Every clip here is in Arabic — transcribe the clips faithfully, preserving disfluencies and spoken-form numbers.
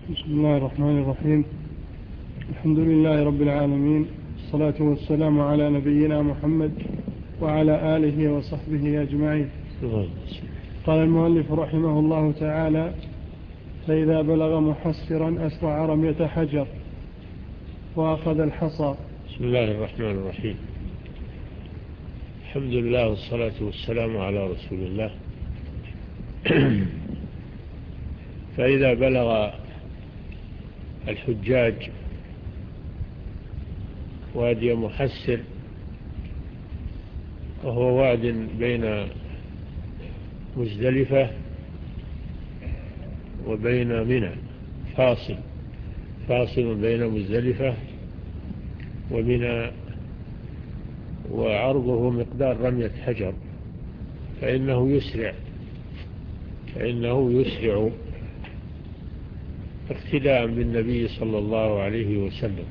بسم الله الرحمن الرحيم. الحمد لله رب العالمين، الصلاة والسلام على نبينا محمد وعلى آله وصحبه أجمعين. قال المؤلف رحمه الله تعالى: فإذا بلغ محسرا أسرع رمية حجر وأخذ الحصى. بسم الله الرحمن الرحيم. الحمد لله والصلاة والسلام على رسول الله. فإذا بلغ الحجاج وادي محسر، وهو واد بين مزدلفة وبين منى، فاصل فاصل بين مزدلفة ومنى، وعرضه مقدار رمية حجر، فإنه يسرع فإنه يسرع اقتداء بالنبي صلى الله عليه وسلم.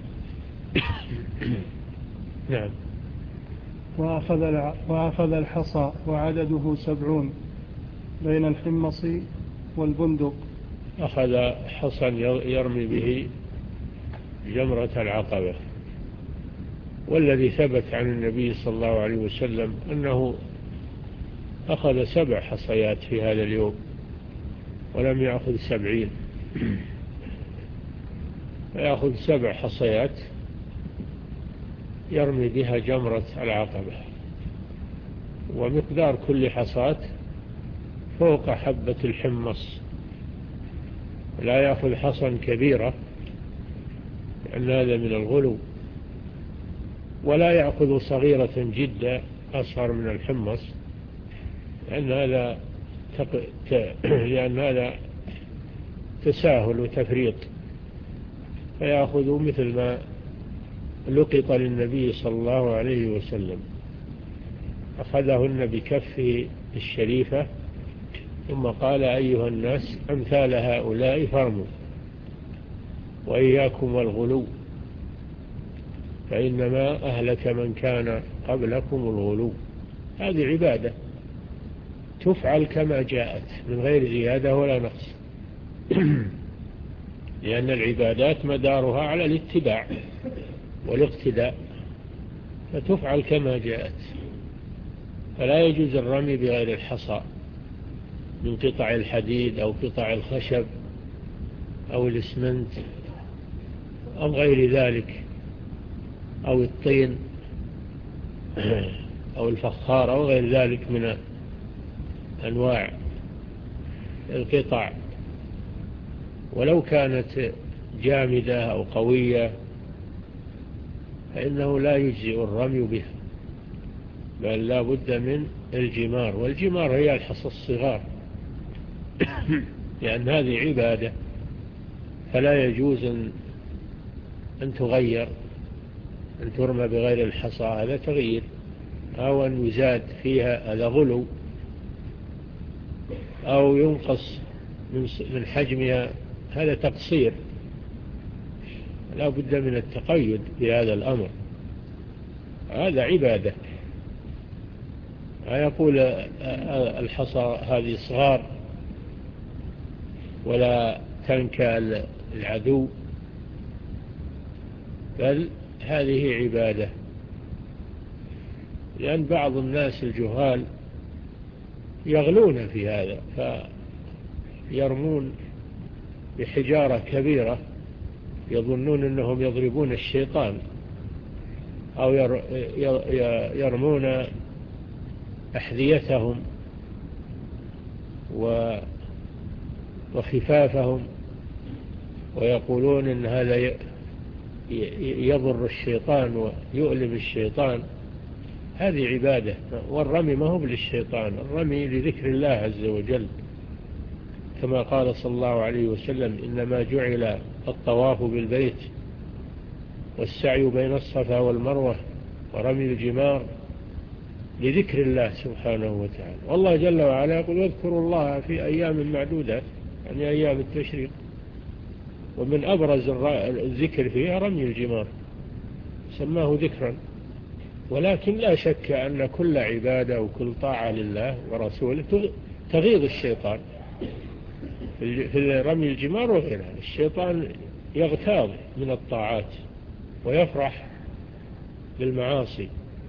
نعم. وأخذ, وأخذ الحصى وعدده سبعون بين الحمص والبندق. أخذ حصى يرمي به جمرة العقبة، والذي ثبت عن النبي صلى الله عليه وسلم أنه أخذ سبع حصيات في هذا اليوم ولم يأخذ سبعين، فيأخذ سبع حصيات يرمي بها جمرة العقبة، ومقدار كل حصاة فوق حبة الحمص، لا يأخذ حصا كبيرة لأن هذا من الغلو، ولا يأخذ صغيرة جدا أصغر من الحمص لأن هذا تق... ت... لأن هذا تساهل وتفريط، فيأخذ مثل ما لقط للنبي صلى الله عليه وسلم. أخذهن بكفه الشريفة ثم قال: أيها الناس، أمثال هؤلاء فارموا، وإياكم والغلو، فإنما أهلك من كان قبلكم الغلو. هذه عبادة تفعل كما جاءت من غير زيادة ولا نقص، لأن العبادات مدارها على الاتباع والاقتداء، فتفعل كما جاءت، فلا يجوز الرمي بغير الحصى من قطع الحديد أو قطع الخشب أو الإسمنت أو غير ذلك، أو الطين أو الفخار أو غير ذلك من أنواع القطع، ولو كانت جامدة أو قوية فإنه لا يجزئ الرمي بها، بل لا بد من الجمار، والجمار هي الحصى الصغار، لأن هذه عبادة، فلا يجوز أن تغير، أن ترمى بغير الحصى، هذا تغيير، أو أن يزاد فيها، هذا غلو، أو ينقص من حجمها، هذا تقصير. لا بد من التقيد بهذا الأمر، هذا عبادة. يقول الحصى هذه صغار ولا تنكى العدو، بل هذه عبادة، لأن بعض الناس الجهال يغلون في هذا، فيرمون بحجارة كبيرة يظنون أنهم يضربون الشيطان، أو يرمون أحذيتهم وخفافهم ويقولون أن هذا يضر الشيطان ويؤلم الشيطان. هذه عبادة، والرمي ما هو للشيطان، الرمي لذكر الله عز وجل، كما قال صلى الله عليه وسلم: إنما جعل الطواف بالبيت والسعي بين الصفا والمروة ورمي الجمار لذكر الله سبحانه وتعالى. والله جل وعلا يقول: واذكروا الله في أيام معدودات، يعني أيام التشريق، ومن أبرز الذكر فيها رمي الجمار، سماه ذكرا. ولكن لا شك أن كل عبادة وكل طاعة لله ورسوله تغيظ الشيطان، في رمي الجمار وغيرها. الشيطان يغتاظ من الطاعات ويفرح بالمعاصي،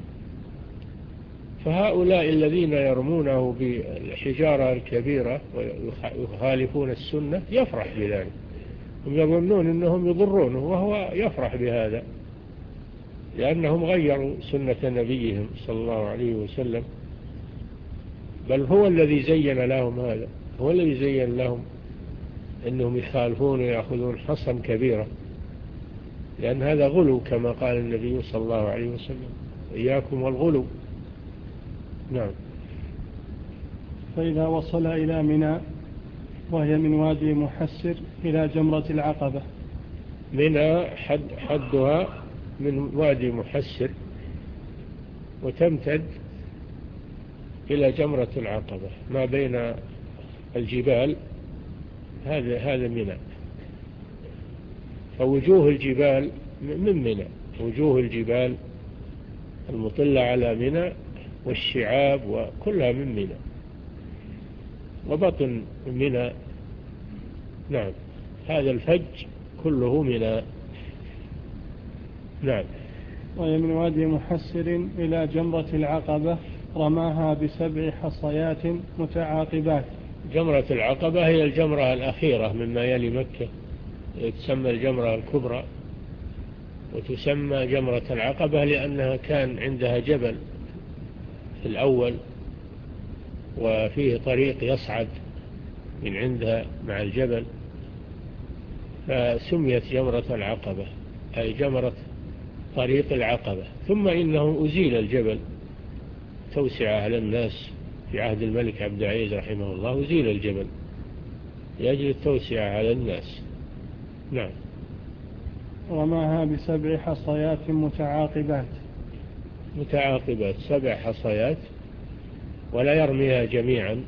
فهؤلاء الذين يرمونه بالحجارة الكبيرة ويخالفون السنة يفرح بذلك، هم يظنون أنهم يضرونه وهو يفرح بهذا، لأنهم غيروا سنة نبيهم صلى الله عليه وسلم، بل هو الذي زين لهم هذا، هو الذي زين لهم أنهم يخالفون ويأخذون حصا كبيرة، لأن هذا غلو كما قال النبي صلى الله عليه وسلم: إياكم والغلو. نعم. فإذا وصل إلى منى وهي من وادي محسر إلى جمرة العقبة. منى حد حدها من وادي محسر وتمتد إلى جمرة العقبة ما بين الجبال، هذا هذا منى. فوجوه الجبال من منى، وجوه الجبال المطلة على منى والشعاب وكلها من منى، وبطن منى. نعم، هذا الفج كله منى. نعم. وهي من وادي محسر إلى جمرة العقبة رماها بسبع حصيات متعاقبات. جمرة العقبة هي الجمرة الأخيرة مما يلي مكة، تسمى الجمرة الكبرى، وتسمى جمرة العقبة لأنها كان عندها جبل في الأول وفيه طريق يصعد من عندها مع الجبل، فسميت جمرة العقبة، أي جمرة طريق العقبة. ثم إنه أزيل الجبل توسع على الناس في عهد الملك عبد العزيز رحمه الله، أزيل الجبل لأجل التوسع على الناس. نعم. رماها بسبع حصيات متعاقبات. متعاقبات، سبع حصيات، ولا يرميها جميعا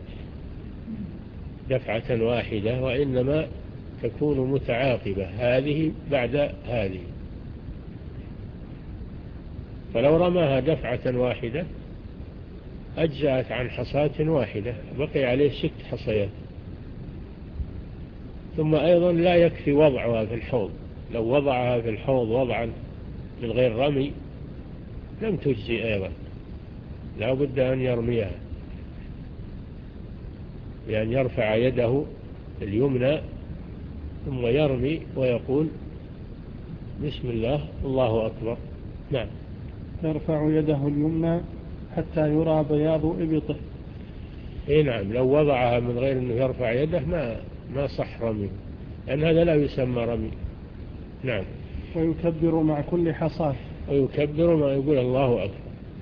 دفعة واحدة، وإنما تكون متعاقبة هذه بعد هذه. فلو رماها دفعة واحدة أجزأت عن حصاة واحدة، بقي عليه ست حصيات. ثم أيضا لا يكفي وضعها في الحوض، لو وضعها في الحوض وضعا من غير رمي لم تجزي أيضا، لا بد أن يرميها، لأن يرفع يده اليمنى ثم يرمي ويقول بسم الله الله أكبر. نعم. يرفع يده اليمنى حتى يرى بياض إبطه. إيه نعم، لو وضعها من غير أنه يرفع يده ما ما صح رميه، لأن هذا لا يسمى رمي. نعم. ويكبر مع كل حصاة. ويكبر ما يقول الله أكبر،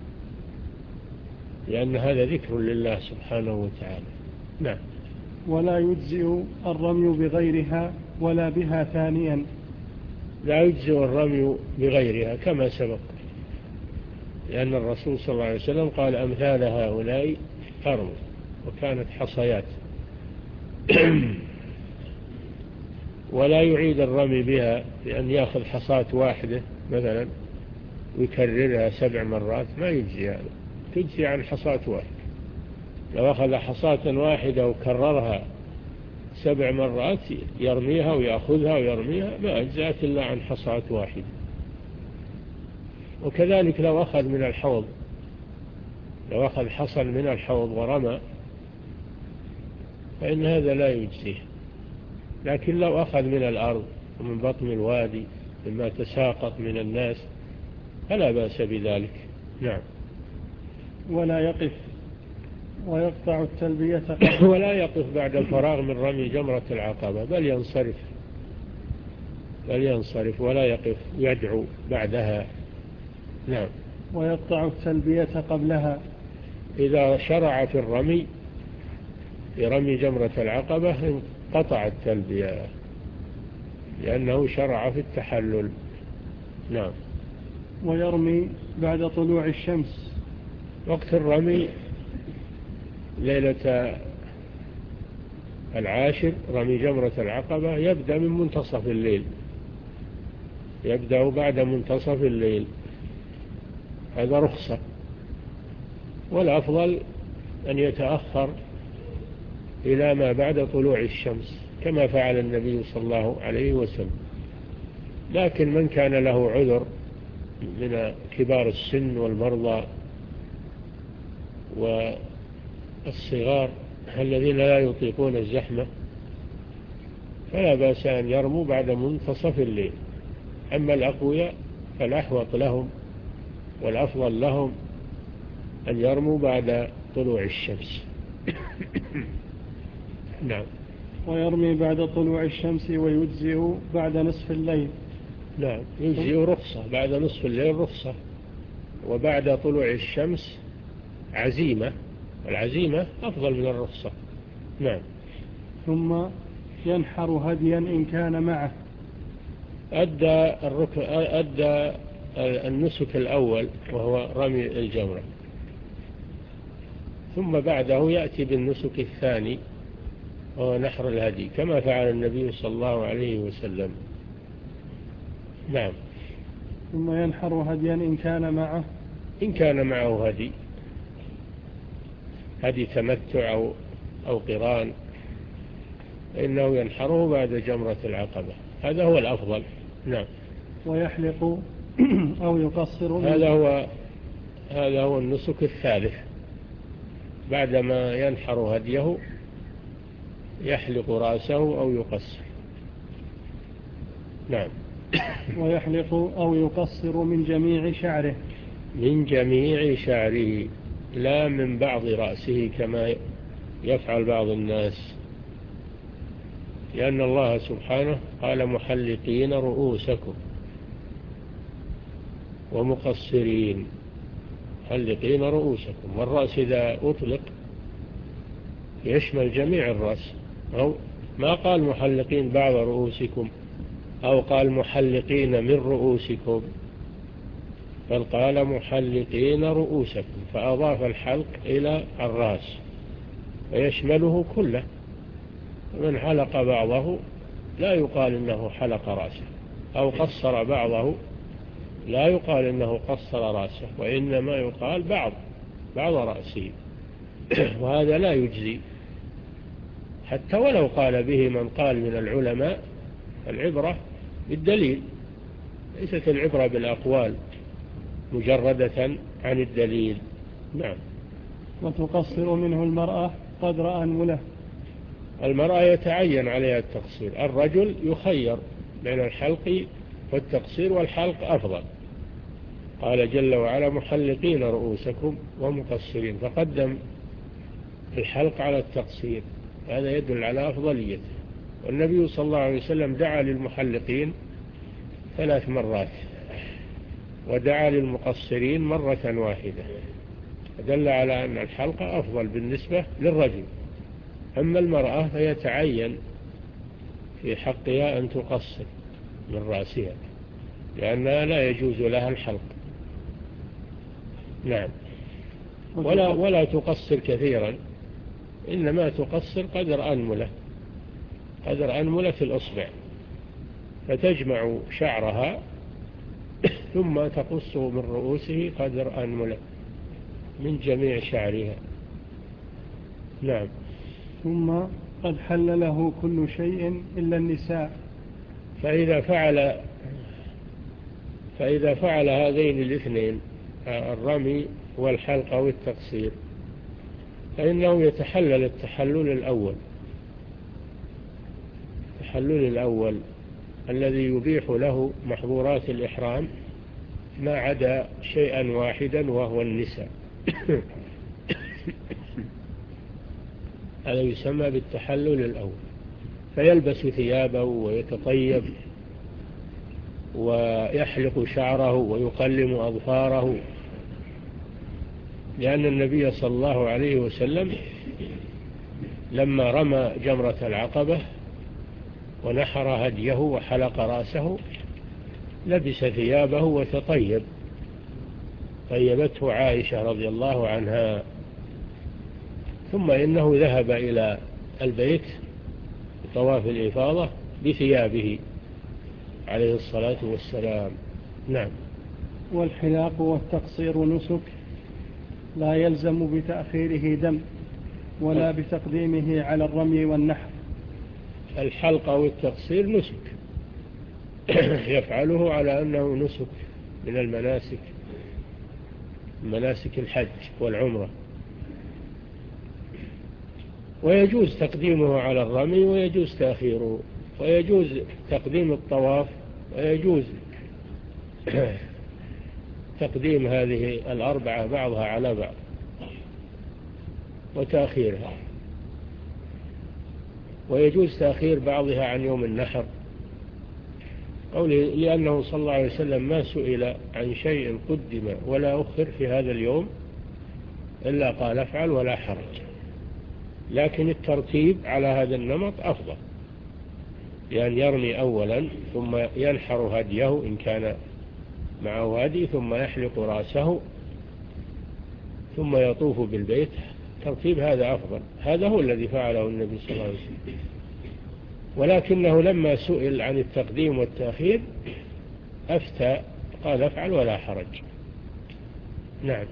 لأن هذا ذكر لله سبحانه وتعالى. نعم. ولا يجزئ الرمي بغيرها ولا بها ثانيا. لا يجزئ الرمي بغيرها كما سبق، لأن الرسول صلى الله عليه وسلم قال أمثال هؤلاء فارموا، وكانت حصيات. ولا يعيد الرمي بها، لأن يأخذ حصاة واحدة مثلا ويكررها سبع مرات ما يجزي هذا، تجزي عن حصاة واحدة. لو أخذ حصاة واحدة وكررها سبع مرات يرميها ويأخذها ويرميها ما أجزأت إلا عن حصاة واحدة. وكذلك لو أخذ من الحوض، لو أخذ حصا من الحوض ورمى فإن هذا لا يجزيه. لكن لو أخذ من الأرض ومن بطن الوادي مما تساقط من الناس فلا بأس بذلك. نعم. ولا يقف ويقطع التلبية ولا يقف بعد الفراغ من رمي جمرة العقبة، بل ينصرف بل ينصرف ولا يقف يدعو بعدها. نعم. ويقطع التلبية قبلها. إذا شرع في الرمي في رمي جمرة العقبة قطع التلبية، لأنه شرع في التحلل. نعم. ويرمي بعد طلوع الشمس. وقت الرمي ليلة العاشر رمي جمرة العقبة يبدأ من منتصف الليل، يبدأ بعد منتصف الليل، هذا رخصة. والأفضل أن يتأخر إلى ما بعد طلوع الشمس، كما فعل النبي صلى الله عليه وسلم. لكن من كان له عذر من كبار السن والمرضى والصغار الذين لا يطيقون الزحمة فلا بأس أن يرموا بعد منتصف الليل. أما الأقوياء فالأحوط لهم والأفضل لهم أن يرموا بعد طلوع الشمس. نعم. ويرمي بعد طلوع الشمس ويجزئ بعد نصف الليل. نعم، يجزئ رخصة بعد نصف الليل رخصة، وبعد طلوع الشمس عزيمة، والعزيمة أفضل من الرخصة. نعم. ثم ينحر هديا إن كان معه. أدى الركن أدى النسك الأول وهو رمي الجمرة، ثم بعده يأتي بالنسك الثاني وهو نحر الهدي كما فعل النبي صلى الله عليه وسلم. نعم. ثم ينحر هديا إن كان معه إن كان معه هدي هدي تمتع أو, أو قران فإنه ينحره بعد جمرة العقبة، هذا هو الأفضل. نعم. ويحلق أو يقصر. هذا هو هذا هو النسك الثالث، بعدما ينحر هديه يحلق رأسه أو يقصر. نعم. ويحلق أو يقصر من جميع شعره. من جميع شعره، لا من بعض رأسه كما يفعل بعض الناس، لأن الله سبحانه قال محلقين رؤوسكم ومقصرين. محلقين رؤوسكم، والرأس إذا أطلق يشمل جميع الرأس، أو ما قال محلقين بعض رؤوسكم أو قال محلقين من رؤوسكم، بل قال محلقين رؤوسكم، فأضاف الحلق إلى الرأس ويشمله كله. من حلق بعضه لا يقال إنه حلق رأسه، أو قصر بعضه لا يقال إنه قصر رأسه، وإنما يقال بعض بعض رأسه. وهذا لا يجزي حتى ولو قال به من قال من العلماء. العبرة بالدليل، ليست العبرة بالأقوال مجردة عن الدليل. نعم. وتقصر منه المرأة قدر أنمله. المرأة يتعين عليها التقصير، الرجل يخير بين الحلق والتقصير، والحلق أفضل. قال جل وعلا محلقين رؤوسكم ومقصرين، فقدم الحلق على التقصير، هذا يدل على أفضليته. والنبي صلى الله عليه وسلم دعا للمحلقين ثلاث مرات، ودعا للمقصرين مرة واحدة، دل على أن الحلق أفضل بالنسبة للرجل. أما المرأة فيتعين في حقها أن تقصر من رأسها، لأنها لا يجوز لها الحلق. نعم. ولا, ولا تقصر كثيرا، إنما تقصر قدر أنملة، قدر أنملة في الأصبع، فتجمع شعرها ثم تقص من رؤوسه قدر أنملة من جميع شعرها. نعم. ثم قد حل له كل شيء إلا النساء. فإذا فعل فإذا فعل هذين الاثنين، الرمي والحلق والتقصير، فإنه يتحلل التحلل الأول التحلل الأول الذي يبيح له محظورات الإحرام ما عدا شيئا واحدا وهو النساء. هذا يسمى بالتحلل الأول، فيلبس ثيابه ويتطيب ويحلق شعره ويقلم أظفاره، لأن النبي صلى الله عليه وسلم لما رمى جمرة العقبة ونحر هديه وحلق رأسه لبس ثيابه وتطيب، طيبته عائشة رضي الله عنها. ثم إنه ذهب إلى البيت بطواف الإفاضة بثيابه عليه الصلاة والسلام. نعم. والحلاق والتقصير نسك، لا يلزم بتأخيره دم ولا بتقديمه على الرمي والنحر. الحلق أو التقصير نسك يفعله على أنه نسك من المناسك مناسك الحج والعمرة. ويجوز تقديمه على الرمي ويجوز تأخيره، ويجوز تقديم الطواف، ويجوز تقديم هذه الأربعة بعضها على بعض وتأخيرها، ويجوز تأخير بعضها عن يوم النحر، قوله لأنه صلى الله عليه وسلم ما سئل عن شيء قدم ولا أخر في هذا اليوم إلا قال افعل ولا حرج. لكن الترتيب على هذا النمط أفضل، لأن يرمي أولا ثم ينحر هديه إن كان معه هدي، ثم يحلق رأسه ثم يطوف بالبيت. ترتيب هذا أفضل، هذا هو الذي فعله النبي صلى الله عليه وسلم. ولكنه لما سئل عن التقديم والتأخير أفتى قال افعل ولا حرج. نعم.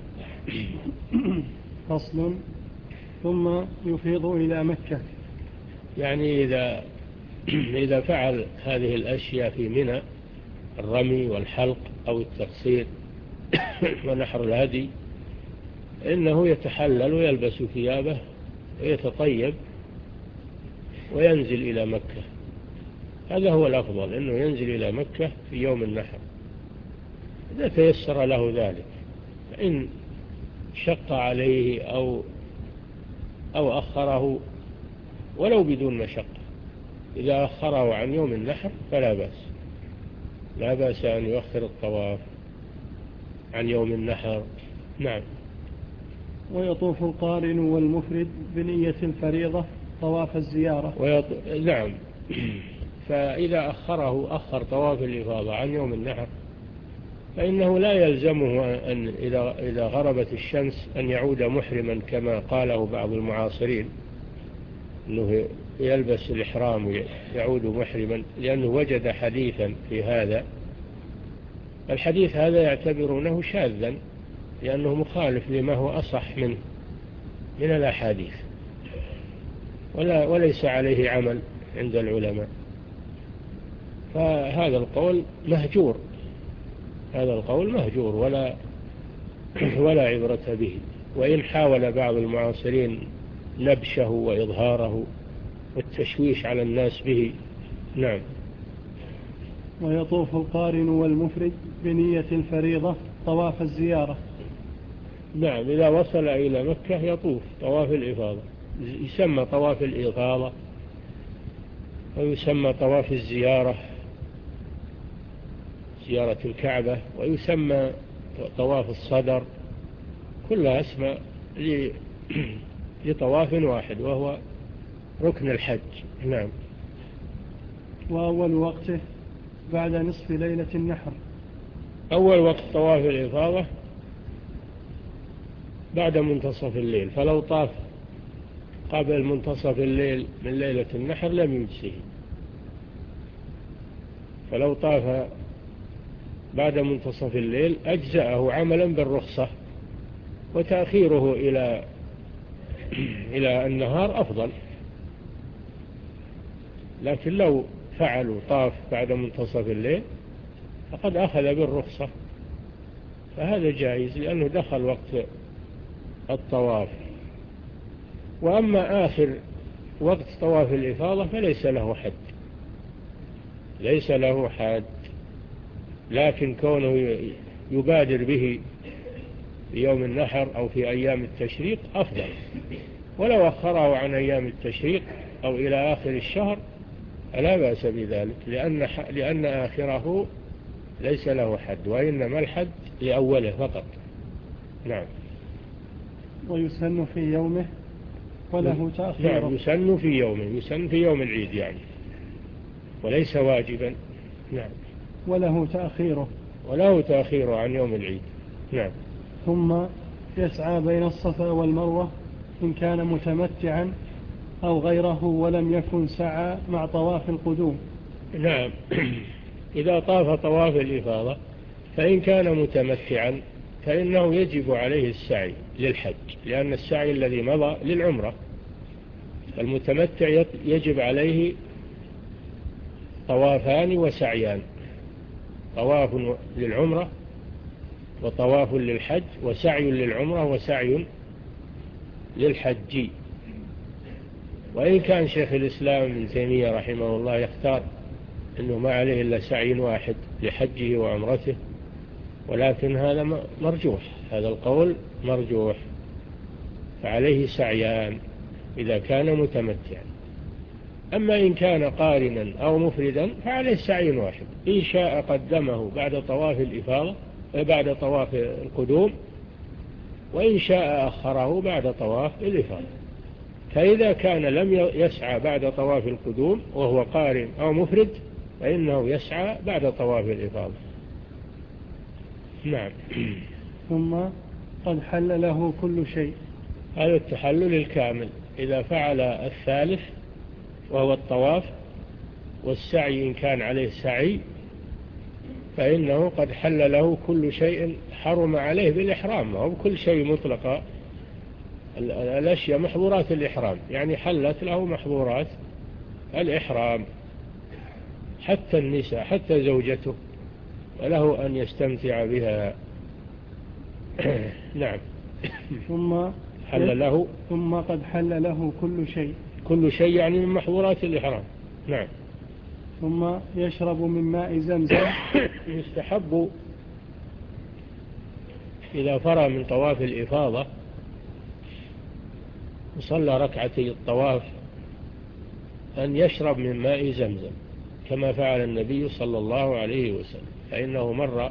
فصل. ثم يفيض إلى مكة. يعني إذا إذا فعل هذه الأشياء في منى، الرمي والحلق أو التقصير ونحر الهدي، إنه يتحلل ويلبس ثيابه ويتطيب وينزل إلى مكة. هذا هو الأفضل، إنه ينزل إلى مكة في يوم النحر إذا تيسر له ذلك. فإن شق عليه أو أو أخره ولو بدون مشقة، إذا أخره عن يوم النحر فلا بأس، لا بأس أن يؤخر الطواف عن يوم النحر. نعم. ويطوف القارن والمفرد بنية الفريضة طواف الزيارة. ويط... نعم. فإذا أخره أخر طواف الإفاضة عن يوم النحر فإنه لا يلزمه أن إذا إذا غربت الشمس أن يعود محرما كما قاله بعض المعاصرين، أنه يلبس الإحرام ويعود محرما، لأنه وجد حديثا في هذا. الحديث هذا يعتبرونه شاذا لأنه مخالف لما هو أصح منه من الأحاديث، ولا وليس عليه عمل عند العلماء، فهذا القول مهجور، هذا القول مهجور ولا ولا عبرة به. وإن حاول بعض المعاصرين نبشه وإظهاره والتشويش على الناس به. نعم. ويطوف القارن والمفرد بنية الفريضة طواف الزيارة. نعم. إذا وصل إلى مكة يطوف طواف الإفاضة، يسمى طواف الإفاضة ويسمى طواف الزيارة، زيارة الكعبة، ويسمى طواف الصدر، كلها اسماء لطواف واحد وهو ركن الحج. نعم. وأول وقته بعد نصف ليلة النحر. أول وقت طواف الإفاضة بعد منتصف الليل، فلو طاف قبل منتصف الليل من ليلة النحر لم يجزه، فلو طاف بعد منتصف الليل أجزأه عملا بالرخصة، وتأخيره إلى إلى النهار أفضل. لكن لو فعلوا طاف بعد منتصف الليل فقد أخذ بالرخصة، فهذا جائز لأنه دخل وقت الطواف. وأما آخر وقت طواف الإفاضة فليس له حد، ليس له حد، لكن كونه يبادر به في يوم النحر أو في أيام التشريق أفضل، ولو أخره عن أيام التشريق أو إلى آخر الشهر فلا بأس بذلك، لأن, لأن آخره ليس له حد، وإنما الحد لأوله فقط. نعم. ويسن في يومه وله تأخيره. نعم. يسن في يومه، يسن في يوم العيد يعني، وليس واجبا. نعم. وله تأخيره. وله تأخيره عن يوم العيد. نعم. ثم يسعى بين الصفا والمروة إن كان متمتعا أو غيره ولم يكن سعى مع طواف القدوم. نعم. إذا طاف طواف الإفاضة فإن كان متمتعا فإنه يجب عليه السعي للحج، لأن السعي الذي مضى للعمرة، المتمتع يجب عليه طوافان وسعيان، طواف للعمرة وطواف للحج، وسعي للعمرة وسعي للحج. وإن كان شيخ الإسلام ابن تيمية رحمه الله يختار أنه ما عليه إلا سعي واحد لحجه وعمرته، ولكن هذا مرجوح، هذا القول مرجوح، فعليه سعيان إذا كان متمتعا. أما إن كان قارنا أو مفردا فعليه سعي واحد، إن شاء قدمه بعد طواف الإفاضة بعد طواف القدوم، وإن شاء أخره بعد طواف الإفاضة. فإذا كان لم يسعى بعد طواف القدوم وهو قارن أو مفرد فإنه يسعى بعد طواف الإفاضة. نعم. ثم قد حل له كل شيء، هذا التحلل الكامل. إذا فعل الثالث وهو الطواف والسعي إن كان عليه سعي فإنه قد حل له كل شيء حرم عليه بالإحرام، وهو كل شيء مطلقا الأشياء محظورات الإحرام، يعني حلت له محظورات الإحرام، حتى النساء حتى زوجته وله أن يستمتع بها. نعم. ثم حل له ثم قد حل له كل شيء، كل شيء يعني من محظورات الإحرام. نعم. ثم يشرب من ماء زمزم. يستحب إذا فرغ من طواف الإفاضة وصلى ركعتي الطواف أن يشرب من ماء زمزم كما فعل النبي صلى الله عليه وسلم، فإنه مر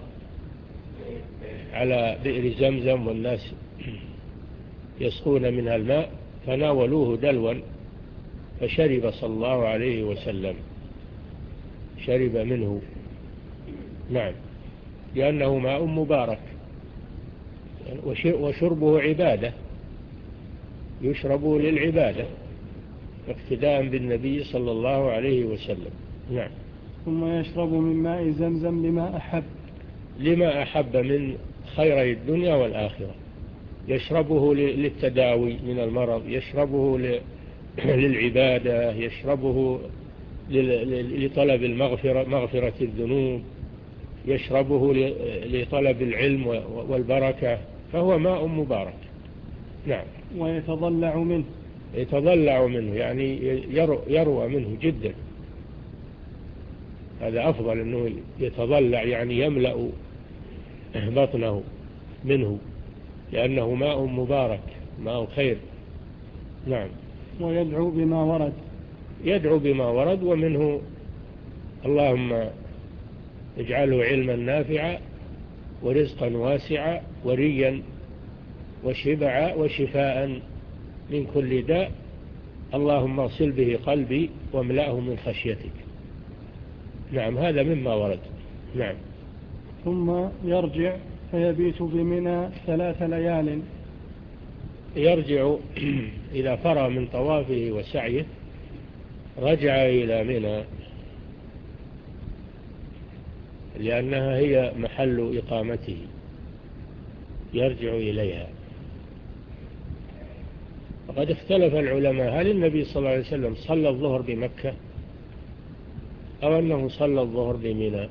على بئر زمزم والناس يسقون منها الماء فناولوه دلوا فشرب صلى الله عليه وسلم، شرب منه. نعم، لأنه ماء مبارك وشربه عبادة، يشرب للعبادة اقتداء بالنبي صلى الله عليه وسلم. نعم. ثم يشرب من ماء زمزم لما أحب لما أحب من خير الدنيا والآخرة، يشربه للتداوي من المرض، يشربه للعبادة، يشربه لطلب المغفرة مغفرة الذنوب، يشربه لطلب العلم والبركة، فهو ماء مبارك. نعم. ويتضلع منه يتضلع منه يعني يروى منه جدا، هذا أفضل أنه يتضلع يعني يملأ بطنه منه، لأنه ماء مبارك ماء خير. نعم. ويدعو بما ورد يدعو بما ورد ومنه اللهم اجعله علما نافعا ورزقا واسعا وريا وشبعا وشفاء من كل داء، اللهم اغسل به قلبي واملأه من خشيتك. نعم، هذا مما ورد. نعم. ثم يرجع فيبيت بمنى ثلاث ليال. يرجع إذا فرغ من طوافه وسعيه رجع إلى منى، لأنها هي محل إقامته، يرجع إليها. وقد اختلف العلماء هل النبي صلى الله عليه وسلم صلى الظهر بمكة أو أنه صلى الظهر بمنى،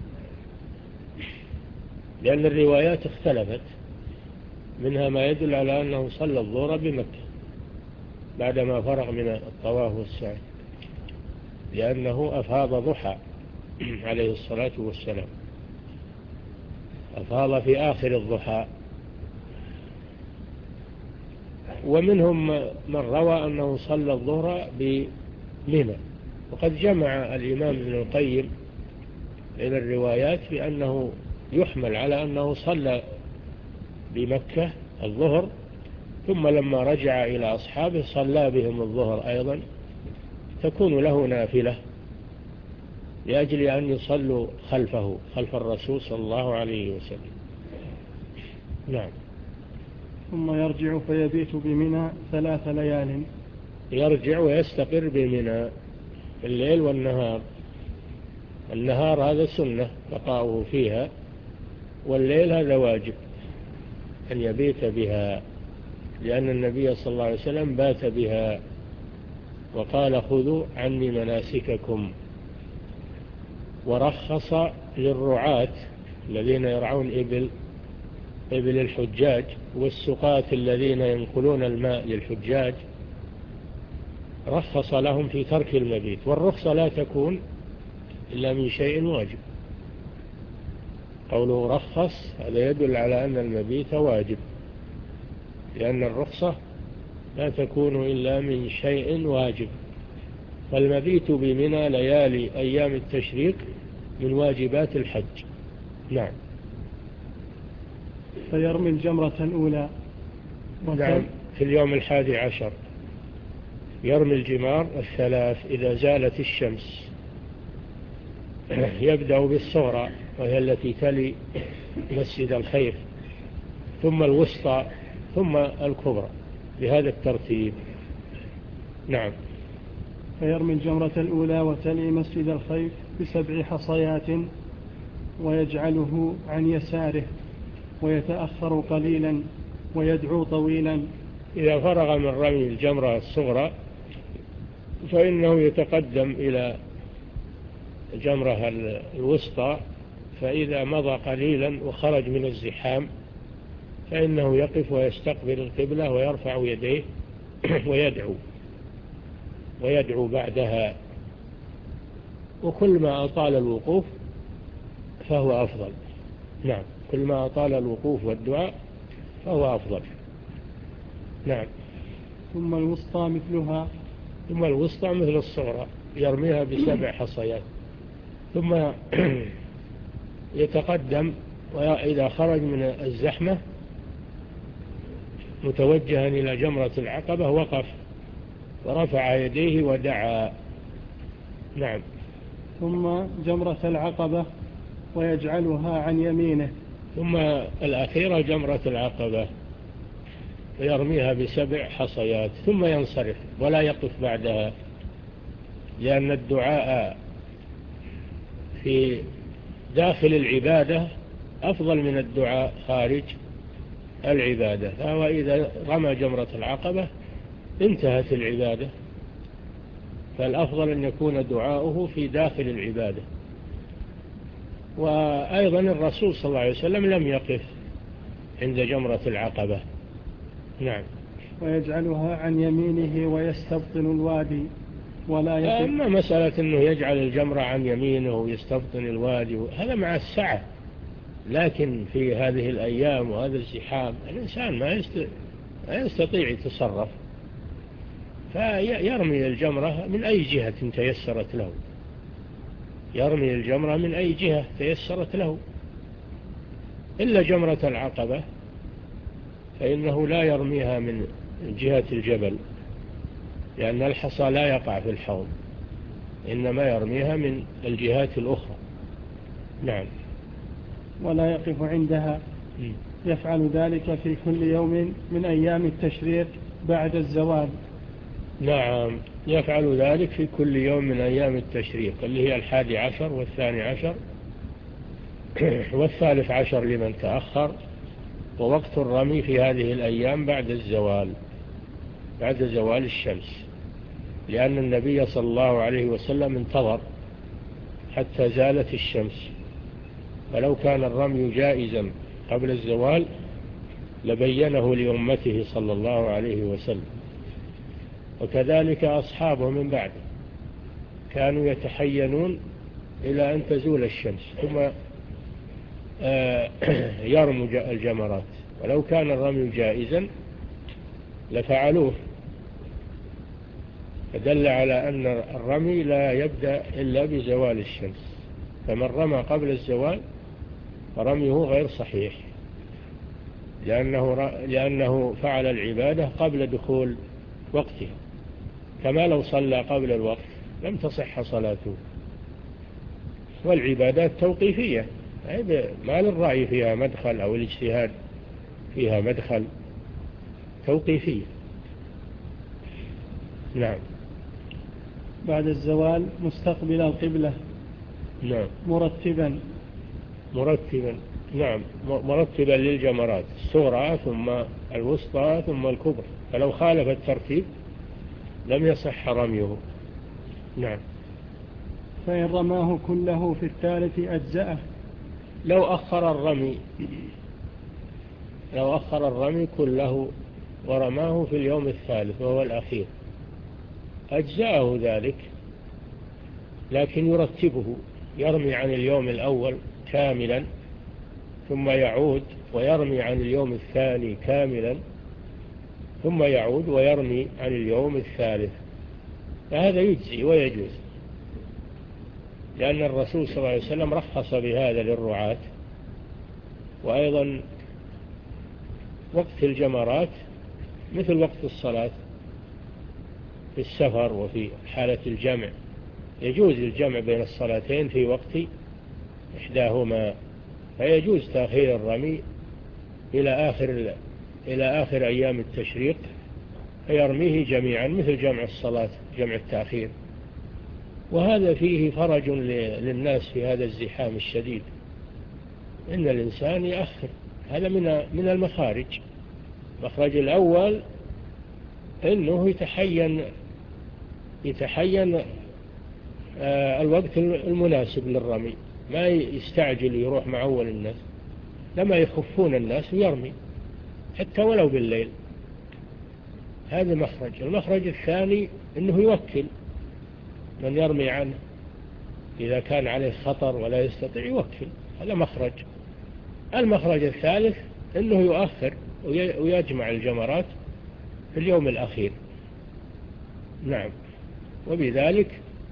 لأن الروايات اختلفت، منها ما يدل على أنه صلى الظهر بمكة بعدما فرغ من الطواف والسعي، لأنه أفاض ضحى عليه الصلاة والسلام، أفاض في آخر الضحى. ومنهم من روى أنه صلى الظهر بمنى، وقد جمع الإمام ابن القيم إلى الروايات بأنه يحمل على أنه صلى بمكة الظهر، ثم لما رجع إلى أصحابه صلى بهم الظهر أيضا، تكون له نافلة لأجل أن يصلوا خلفه خلف الرسول صلى الله عليه وسلم. نعم. ثم يرجع فيبيت بمنى ثلاث ليال. يرجع ويستقر بمنى الليل والنهار، النهار هذا سنة بقاؤه فيها، والليل هذا واجب أن يبيت بها، لأن النبي صلى الله عليه وسلم بات بها وقال خذوا عني مناسككم، ورخص للرعاة الذين يرعون إبل إبل الحجاج والسقاة الذين ينقلون الماء للحجاج، رخص لهم في ترك المبيت، والرخصة لا تكون إلا من شيء واجب. قوله رخص هذا يدل على أن المبيت واجب، لأن الرخصة لا تكون إلا من شيء واجب. فالمبيت بمنى ليالي أيام التشريق من واجبات الحج. نعم. فيرمي الجمرة الأولى. نعم، في اليوم الحادي عشر يرمي الجمار الثلاث إذا زالت الشمس. يبدأ بالصغرى وهي التي تلي مسجد الخيف، ثم الوسطى، ثم الكبرى، بهذا الترتيب. نعم. فيرمي الجمرة الأولى وتلي مسجد الخيف بسبع حصيات، ويجعله عن يساره، ويتأخر قليلا ويدعو طويلا. إذا فرغ من رمي الجمرة الصغرى فإنه يتقدم إلى الجمرة الوسطى، فإذا مضى قليلا وخرج من الزحام فإنه يقف ويستقبل القبلة ويرفع يديه ويدعو ويدعو بعدها. وكل ما أطال الوقوف فهو أفضل. نعم، كل ما أطال الوقوف والدعاء فهو أفضل. نعم. ثم الوسطى مثلها. ثم الوسطى مثل الصغرى يرميها بسبع حصيات، ثم يتقدم، وإذا خرج من الزحمة متوجها إلى جمرة العقبة وقف ورفع يديه ودعا. نعم. ثم جمرة العقبة ويجعلها عن يمينه. ثم الأخيرة جمرة العقبة ويرميها بسبع حصيات، ثم ينصرف ولا يقف بعدها، لأن الدعاء في داخل العبادة أفضل من الدعاء خارج العبادة. فهو إذا رمى جمرة العقبة انتهت العبادة، فالأفضل أن يكون دعاؤه في داخل العبادة. وأيضا الرسول صلى الله عليه وسلم لم يقف عند جمرة العقبة. نعم. ويجعلها عن يمينه ويستبطن الوادي ولا يقف. أما مسألة أنه يجعل الجمرة عن يمينه ويستبطن الوادي هذا مع السعة، لكن في هذه الأيام وهذا الزحام الإنسان ما يستطيع يتصرف، فيرمي الجمرة من أي جهة تيسرت له، يرمي الجمرة من أي جهة تيسرت له، إلا جمرة العقبة فإنه لا يرميها من جهة الجبل، لأن الحصى لا يقع في الحوض، إنما يرميها من الجهات الأخرى. نعم. ولا يقف عندها. م. يفعل ذلك في كل يوم من أيام التشريق بعد الزوال. نعم، يفعل ذلك في كل يوم من أيام التشريق اللي هي الحادي عشر والثاني عشر والثالث عشر لمن تأخر. ووقت الرمي في هذه الأيام بعد الزوال، بعد زوال الشمس، لأن النبي صلى الله عليه وسلم انتظر حتى زالت الشمس، فلو كان الرمي جائزا قبل الزوال لبينه لأمته صلى الله عليه وسلم. وكذلك أصحابه من بعده كانوا يتحينون إلى أن تزول الشمس ثم يرموا الجمرات، ولو كان الرمي جائزا لفعلوه، فدل على أن الرمي لا يبدأ إلا بزوال الشمس، فمن رمى قبل الزوال فرميه غير صحيح، لأنه, لأنه فعل العبادة قبل دخول وقتها، كما لو صلى قبل الوقت لم تصح صلاته. والعبادات توقيفية ما للرأي فيها مدخل أو الاجتهاد فيها مدخل، توقيفية. نعم. بعد الزوال مستقبل القبلة. نعم. مرتبا. مرتبا. نعم، مرتبا للجمرات الصغرى ثم الوسطى ثم الكبرى، فلو خالف الترتيب لم يصح رميه. نعم. فإن رماه كله في الثالث أجزأه. لو أخر الرمي لو أخر الرمي كله ورماه في اليوم الثالث وهو الأخير أجزأه ذلك، لكن يرتبه، يرمي عن اليوم الأول كاملا ثم يعود ويرمي عن اليوم الثاني كاملا ثم يعود ويرمي عن اليوم الثالث، فهذا يجزي ويجوز، لأن الرسول صلى الله عليه وسلم رخص بهذا للرعاة. وأيضا وقت الجمرات مثل وقت الصلاة في السفر وفي حالة الجمع، يجوز الجمع بين الصلاتين في وقت إحداهما، فيجوز تأخير الرمي إلى آخر إلى آخر أيام التشريق فيرميه جميعا مثل جمع الصلاة جمع التأخير. وهذا فيه فرج للناس في هذا الزحام الشديد، إن الإنسان يأخر، هذا من من المخارج. المخرج الأول إنه يتحين يتحين الوقت المناسب للرمي، ما يستعجل يروح مع أول الناس، لما يخفون الناس ويرمي حتى ولو بالليل. هذا مخرج. المخرج الثاني إنه يوكل من يرمي عنه، إذا كان عليه خطر ولا يستطيع يوكل، هذا مخرج. المخرج الثالث إنه يؤخر ويجمع الجمرات في اليوم الأخير. نعم، وبذلك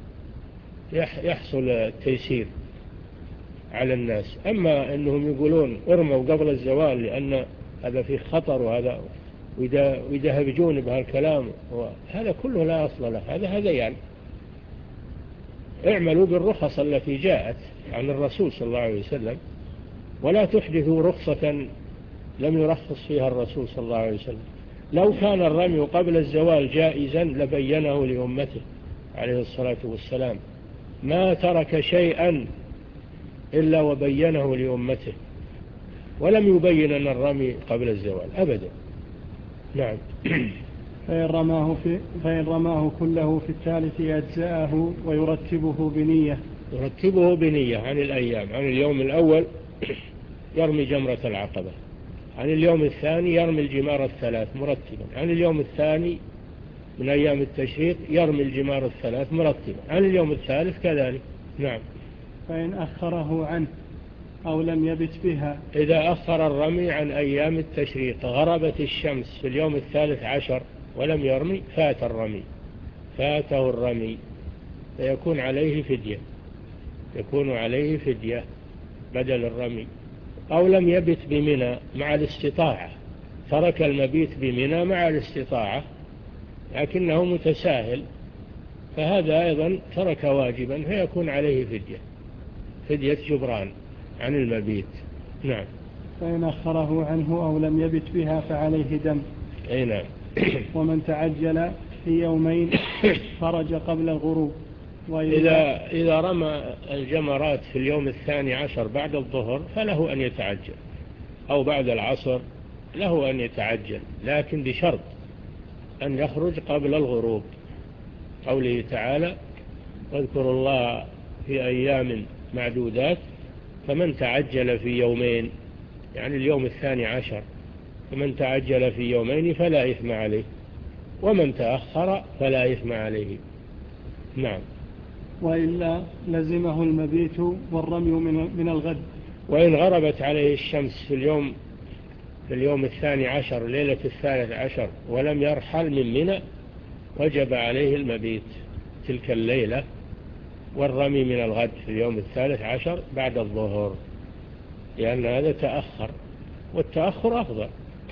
يحصل التيسير على الناس. أما أنهم يقولون ارموا قبل الزوال لأن هذا فيه خطر وهذا ويدهبجون بهالكلام، هذا كله لا أصل له، هذا هذا يعني اعملوا بالرخص التي جاءت عن الرسول صلى الله عليه وسلم، ولا تحدثوا رخصة لم يرخص فيها الرسول صلى الله عليه وسلم. لو كان الرمي قبل الزوال جائزا لبينه لأمته عليه الصلاة والسلام، ما ترك شيئا إلا وبينه لأمته، ولم يبين أن الرمي قبل الزوال أبدا. نعم. فإن رماه, في فإن رماه كله في الثالث أجزأه ويرتبه بنية. يرتبه بنية عن الأيام، عن اليوم الأول يرمي جمرة العقبة، عن اليوم الثاني يرمي الجمار الثلاث مرتبا، عن اليوم الثاني من أيام التشريق يرمي الجمار الثلاث مرتبا، عن اليوم الثالث كذلك. نعم. فإن أخره عنه أو لم يبت بها. إذا أخر الرمي عن أيام التشريق، غربت الشمس في اليوم الثالث عشر ولم يرمي، فات الرمي فاته الرمي فيكون عليه فدية، يكون عليه فدية بدل الرمي. أو لم يبت بمنى مع الاستطاعة، ترك المبيت بمنى مع الاستطاعة لكنه متساهل، فهذا أيضا ترك واجبا فيكون عليه فدية، فدية جبران عن المبيت. نعم. فإن أخره عنه أو لم يبت بها فعليه دم. أي نعم. ومن تعجل في يومين خرج قبل الغروب. إذا, إذا رمى الجمرات في اليوم الثاني عشر بعد الظهر فله أن يتعجل، أو بعد العصر له أن يتعجل، لكن بشرط أن يخرج قبل الغروب، قوله تعالى واذكروا الله في أيام معدودات، فمن تعجل في يومين، يعني اليوم الثاني عشر، فمن تعجل في يومين فلا إثم عليه، ومن تأخر فلا إثم عليه. نعم. وإلا لزمه المبيت والرمي من الغد. وإن غربت عليه الشمس في اليوم في اليوم الثاني عشر ليلة الثالث عشر ولم يرحل من منى، وجب عليه المبيت تلك الليلة والرمي من الغد في اليوم الثالث عشر بعد الظهر، لأن هذا تأخر، والتأخر أفضل.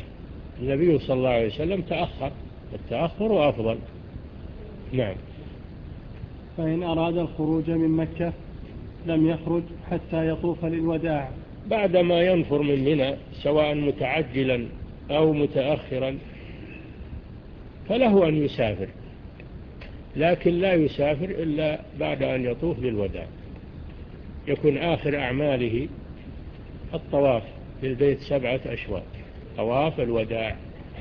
النبي صلى الله عليه وسلم تأخر، والتأخر أفضل. نعم. فإن أراد الخروج من مكة لم يخرج حتى يطوف للوداع. بعدما ينفر من منى سواء متعجلا أو متأخرا فله أن يسافر، لكن لا يسافر إلا بعد أن يطوف للوداع، يكون آخر أعماله الطواف للبيت سبعة أشواط، طواف الوداع،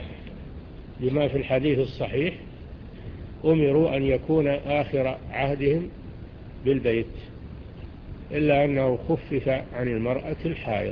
لما في الحديث الصحيح أمروا أن يكون آخر عهدهم بالبيت، إلا أنه خفف عن المرأة الحائض.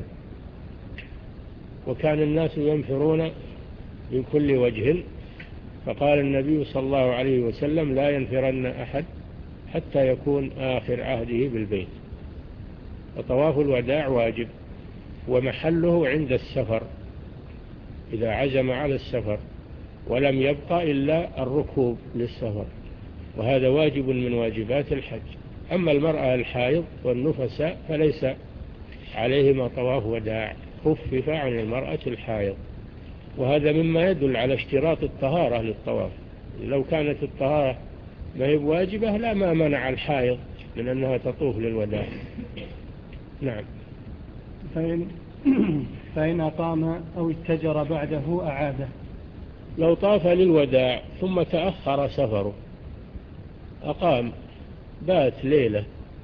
وكان الناس ينفرون من كل وجه، فقال النبي صلى الله عليه وسلم لا ينفرن أحد حتى يكون آخر عهده بالبيت. وطواف الوداع واجب، ومحله عند السفر، إذا عزم على السفر ولم يبقى إلا الركوب للسفر، وهذا واجب من واجبات الحج. أما المرأة الحائض والنفساء فليس عليهما طواف وداع، خفف عن المرأة الحائض. وهذا مما يدل على اشتراط الطهارة للطواف. لو كانت الطهارة ما هي واجبة لا ما منع الحائض من أنها تطوف للوداع. نعم. فإن, فإن أقام أو اتجر بعده أعاده. لو طاف للوداع ثم تأخر سفره، أقام بات ليلة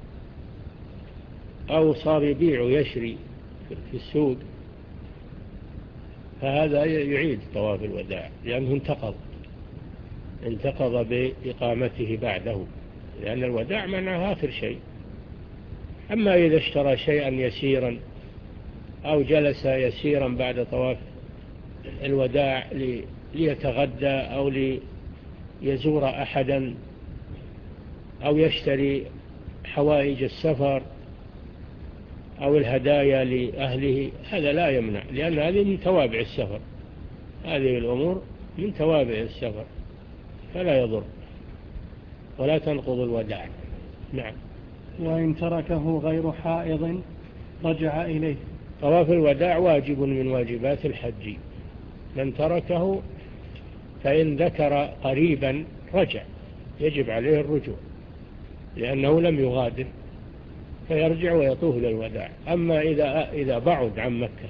أو صار يبيع ويشري في السوق، فهذا يعيد طواف الوداع، لأنه انتقض انتقض بإقامته بعده، لأن الوداع معناه آخر شيء. أما إذا اشترى شيئا يسيرا أو جلس يسيرا بعد طواف الوداع ليتغدى أو ليزور أحدا أو يشتري حوائج السفر أو الهدايا لأهله، هذا لا يمنع، لأن هذه من توابع السفر، هذه الأمور من توابع السفر، فلا يضر ولا تنقض الوداع. نعم. وإن تركه غير حائض رجع إليه. طواف الوداع واجب من واجبات الحج، من تركه فإن ذكر قريبا رجع، يجب عليه الرجوع لأنه لم يغادر، فيرجع ويطوف للوداع. أما إذا إذا بعد عن مكة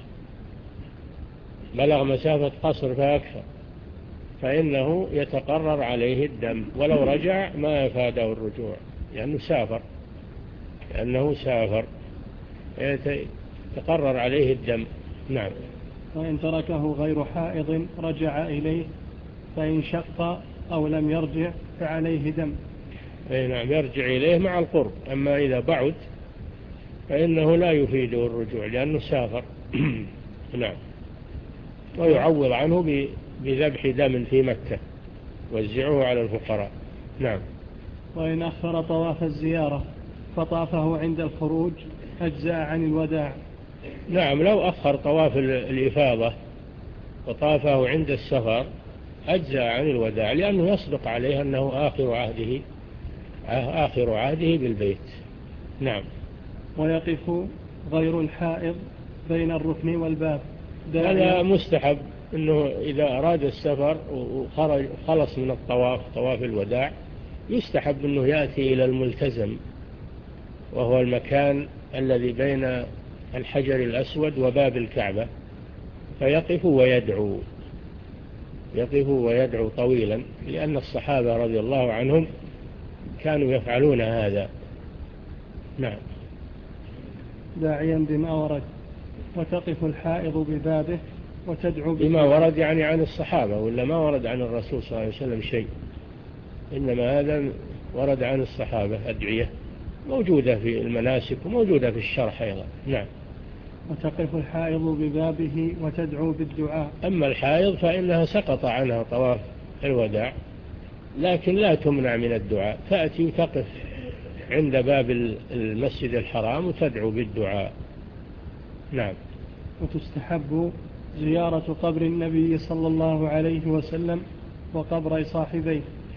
بلغ مسافة قصر فأكثر فإنه يتقرر عليه الدم، ولو رجع ما يفاده الرجوع لأنه سافر لأنه سافر يتقرر عليه الدم. نعم. وإن تركه غير حائض رجع إليه، فإن شق أو لم يرجع فعليه دم. أي نعم، يرجع إليه مع القرب. أما إذا بعد فإنه لا يفيده الرجوع لأنه سافر. نعم. ويعوض عنه بذبح دم في مكة وزعوه على الفقراء. نعم. وإن أخر طواف الزيارة فطافه عند الخروج أجزاء عن الوداع. نعم، لو أخر طواف الإفاضة وطافه عند السفر أجزاء عن الوداع، لأنه يصدق عليه أنه آخر عهده آخر عهده بالبيت. نعم. ويقف غير الحائض بين الركن والباب. هذا مستحب، أنه إذا أراد السفر وخلص من الطواف طواف الوداع يستحب أنه يأتي إلى الملتزم، وهو المكان الذي بين الحجر الأسود وباب الكعبة، فيقف ويدعو يقف ويدعو طويلا، لأن الصحابة رضي الله عنهم كانوا يفعلون هذا. نعم. داعيا بما ورد. وتقف الحائض ببابه وتدعو بما ورد يعني عن الصحابة، ولا ما ورد عن الرسول صلى الله عليه وسلم شيء، إنما هذا ورد عن الصحابة أدعية موجودة في المناسك وموجودة في الشرح أيضا. نعم. وتقف الحائض ببابه وتدعو بالدعاء. أما الحائض فإنها سقط عنها طواف الوداع، لكن لا تمنع من الدعاء، تأتي وتقف عند باب المسجد الحرام وتدعو بالدعاء. نعم. وتستحب زيارة قبر النبي صلى الله عليه وسلم وقبر صاحبيه.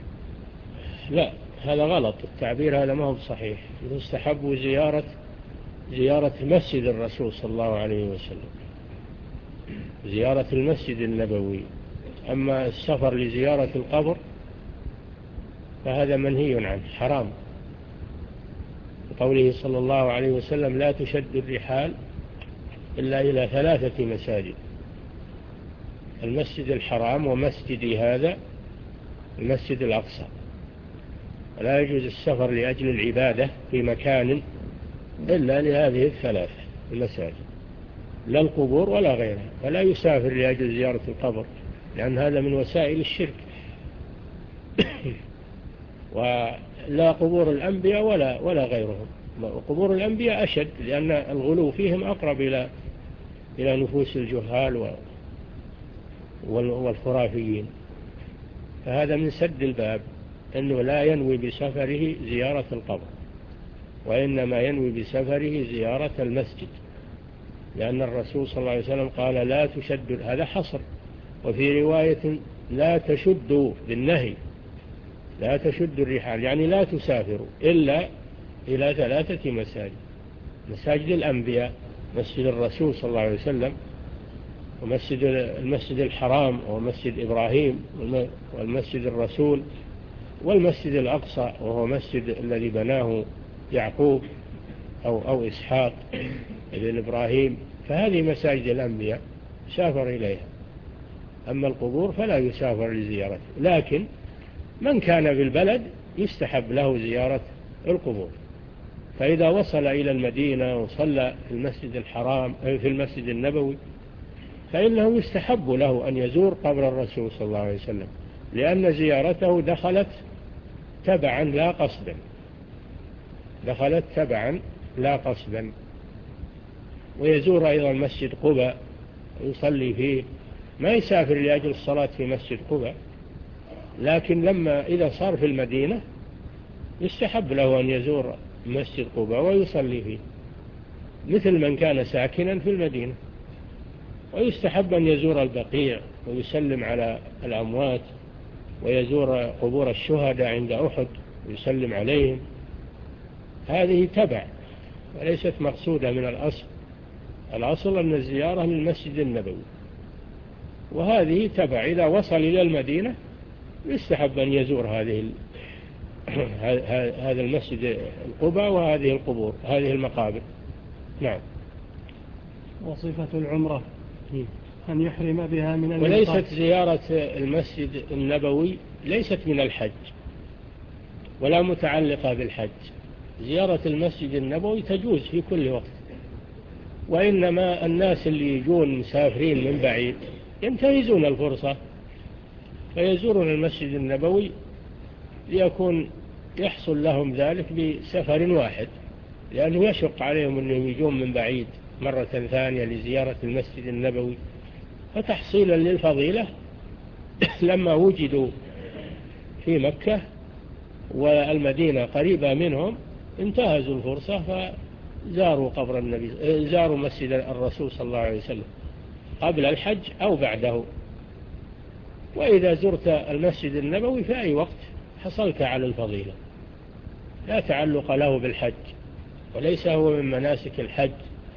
لا، هذا غلط، التعبير هذا ما هو صحيح. يستحب زيارة زيارة مسجد الرسول صلى الله عليه وسلم، زيارة المسجد النبوي. أما السفر لزيارة القبر فهذا منهي عنه، حرام. قوله صلى الله عليه وسلم لا تشد الرحال إلا إلى ثلاثة مساجد: المسجد الحرام ومسجدي هذا المسجد الأقصى. ولا يجوز السفر لأجل العبادة في مكان إلا لهذه الثلاث المساجد، لا القبور ولا غيرها. فلا يسافر لأجل زيارة القبر، لأن هذا من وسائل الشرك. ولا قبور الأنبياء ولا, ولا غيرهم. قبور الأنبياء أشد، لأن الغلو فيهم أقرب إلى إلى نفوس الجهال والخرافيين. فهذا من سد الباب، أنه لا ينوي بسفره زيارة القبر، وإنما ينوي بسفره زيارة المسجد، لأن الرسول صلى الله عليه وسلم قال لا تشد، هذا حصر. وفي رواية لا تشد بالنهي، لا تشد الرحال، يعني لا تسافروا إلا إلى ثلاثة مساجد: مساجد الأنبياء، مسجد الرسول صلى الله عليه وسلم، ومسجد المسجد الحرام ومسجد إبراهيم والمسجد الرسول، والمسجد الأقصى وهو مسجد الذي بناه يعقوب أو, أو إسحاق ابن إبراهيم. فهذه مساجد الأنبياء سافر إليها. أما القبور فلا يسافر لزيارته، لكن من كان بالبلد يستحب له زيارة القبور. فإذا وصل إلى المدينة وصلى في المسجد الحرام في المسجد النبوي فإنه يستحب له أن يزور قبر الرسول صلى الله عليه وسلم، لأن زيارته دخلت تبعا لا قصدا، دخلت تبعا لا قصدا. ويزور أيضا مسجد قباء ويصلي فيه، ما يسافر لأجل الصلاة في مسجد قباء، لكن لما إذا صار في المدينة يستحب له أن يزور مسجد قباء ويصلي فيه مثل من كان ساكنا في المدينة. ويستحب أن يزور البقيع ويسلم على الأموات، ويزور قبور الشهداء عند أحد ويسلم عليهم. هذه تبع وليست مقصودة من الأصل. الأصل أن الزيارة للمسجد النبوي، وهذه تبع. إذا وصل إلى المدينة يستحب أن يزور هذه هذا المسجد القباء وهذه القبور، هذه المقابر. نعم. وصفة العمرة أن يحرم بها من الميقات. وليست زيارة المسجد النبوي ليست من الحج ولا متعلقة بالحج. زيارة المسجد النبوي تجوز في كل وقت، وإنما الناس اللي يجون مسافرين من بعيد ينتهزون الفرصة فيزورون المسجد النبوي ليكون يحصل لهم ذلك بسفر واحد، لأنه يشق عليهم أنهم يجون من بعيد مرة ثانية لزيارة المسجد النبوي. فتحصيلا للفضيلة لما وجدوا في مكة والمدينة قريبة منهم انتهزوا الفرصة فزاروا قبر النبي، زاروا مسجد الرسول صلى الله عليه وسلم قبل الحج أو بعده. وإذا زرت المسجد النبوي في أي وقت حصلت على الفضيلة، لا تعلق له بالحج، وليس هو من مناسك الحج،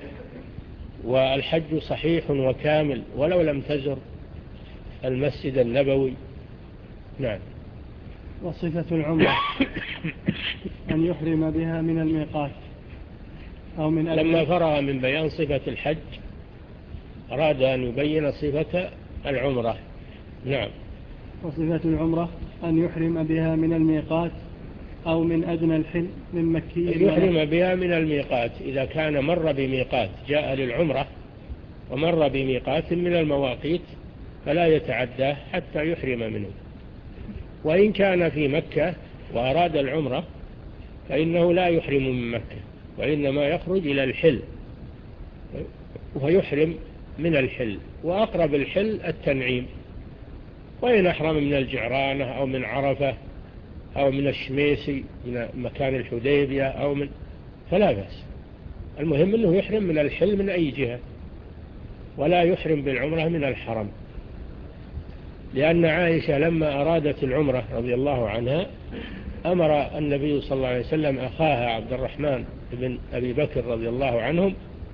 والحج صحيح وكامل ولو لم تزر المسجد النبوي. نعم. وصفة العمرة أن يحرم بها من الميقات أو من أجل. لما فرغ من بيان صفة الحج أراد أن يبين صفة العمرة. نعم. وصفة العمرة أن يحرم بها من الميقات أو من أدنى الحل من مكي. يحرم بها من الميقات إذا كان مر بميقات، جاء للعمرة ومر بميقات من المواقيت فلا يتعدى حتى يحرم منه. وإن كان في مكة وأراد العمرة فإنه لا يحرم من مكة، وإنما يخرج إلى الحل ويحرم من الحل، وأقرب الحل التنعيم. وإن أحرم من الجعرانة أو من عرفة أو من الشميسي من مكان الحديبية أو من فلا بأس. المهم أنه يحرم من الحل من أي جهة، ولا يحرم بالعمرة من الحرم. لأن عائشة لما أرادت العمرة رضي الله عنها أمر النبي صلى الله عليه وسلم أخاها عبد الرحمن بن أبي بكر رضي الله عنهم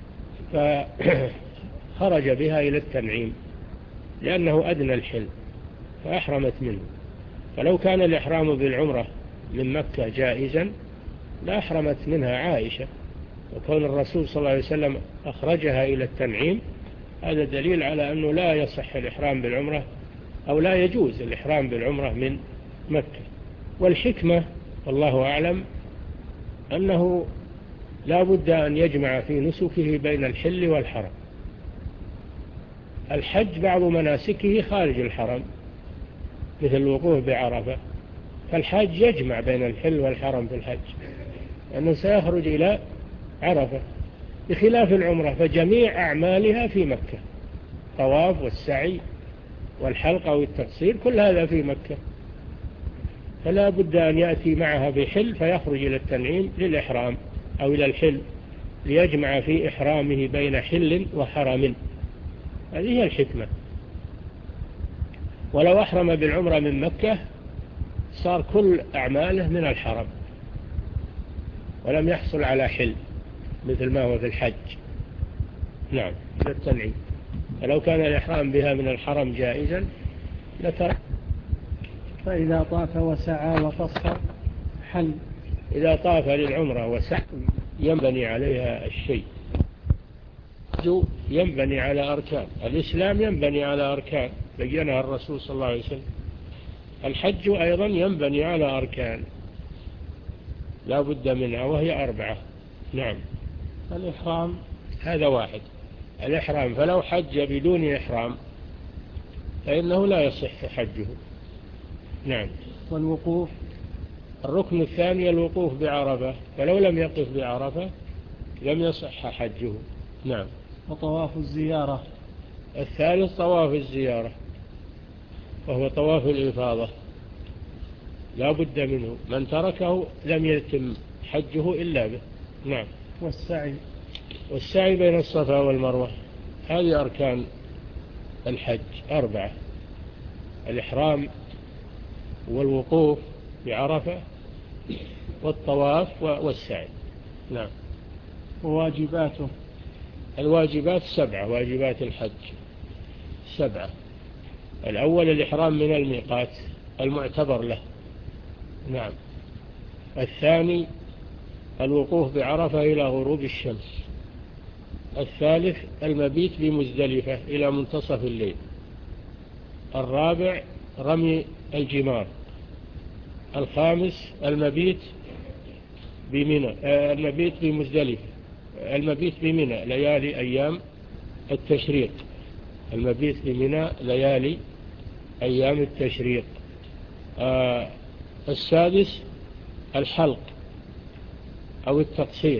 فخرج بها إلى التنعيم لأنه أدنى الحل فأحرمت منه. فلو كان الإحرام بالعمرة من مكة جائزا لا أحرمت منها عائشة، وكون الرسول صلى الله عليه وسلم أخرجها إلى التنعيم هذا دليل على أنه لا يصح الإحرام بالعمرة أو لا يجوز الإحرام بالعمرة من مكة. والحكمة والله أعلم أنه لا بد أن يجمع في نسكه بين الحل والحرم. الحج بعض مناسكه خارج الحرم مثل الوقوف بعرفة، فالحاج يجمع بين الحل والحرم في الحج، لأنه سيخرج إلى عرفة، بخلاف العمرة فجميع أعمالها في مكة، طواف والسعي والحلق أو التقصير كل هذا في مكة، فلا بد أن يأتي معها بحل فيخرج إلى التنعيم للإحرام أو إلى الحل ليجمع في إحرامه بين حل وحرم. هذه هي الحكمة. ولو أحرم بالعمرة من مكة صار كل أعماله من الحرم ولم يحصل على حل مثل ما هو في الحج. نعم للتنعيم. فلو كان الإحرام بها من الحرم جائزا لترك. فإذا طاف وسعى وقصر حل. إذا طاف للعمرة وسعى ينبني عليها الشيء. ينبني على أركان الإسلام، ينبني على أركان بينها الرسول صلى الله عليه وسلم. الحج أيضا ينبني على أركان لا بد منها وهي أربعة. نعم. الإحرام هذا واحد، الإحرام، فلو حج بدون إحرام فإنه لا يصح حجه. نعم. والوقوف الركن الثاني الوقوف بعرفة، فلو لم يقف بعرفة لم يصح حجه. نعم. وطواف الزيارة. الثالث طواف الزيارة وهو طواف الإفاضة لا بد منه، من تركه لم يتم حجه إلا به. نعم. والسعي. والسعي بين الصفا والمروة. هذه أركان الحج أربعة: الإحرام والوقوف بعرفة والطواف والسعي. نعم. وواجباته. الواجبات سبعة، واجبات الحج سبعة. الأول الإحرام من الميقات المعتبر له. نعم. الثاني الوقوف بعرفة إلى غروب الشمس. الثالث المبيت بمزدلفة إلى منتصف الليل. الرابع رمي الجمار. الخامس المبيت بمنى المبيت بمزدلفة المبيت بمنى ليالي أيام التشريق. المبيت بمنى ليالي أيام التشريق. آه السادس الحلق أو التقصير.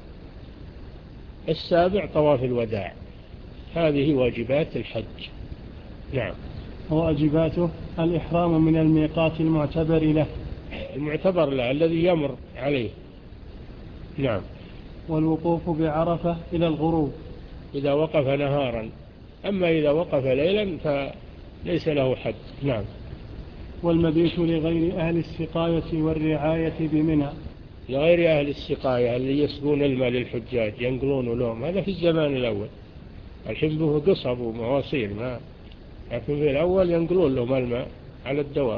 السابع طواف الوداع. هذه واجبات الحج. نعم. وواجباته الإحرام من الميقات المعتبر له. المعتبر له الذي يمر عليه. نعم. والوقوف بعرفة إلى الغروب إذا وقف نهارا، أما إذا وقف ليلا فليس له حج. نعم. والمبيت لغير أهل السقاية والرعاية بمنى. لغير أهل السقاية اللي يسقون الماء للحجاج ينقلون لهم، هذا في الزمان الأول. الحين به قصب ومواصيل ما، لكن في الأول ينقلون لهم الماء على الدواب،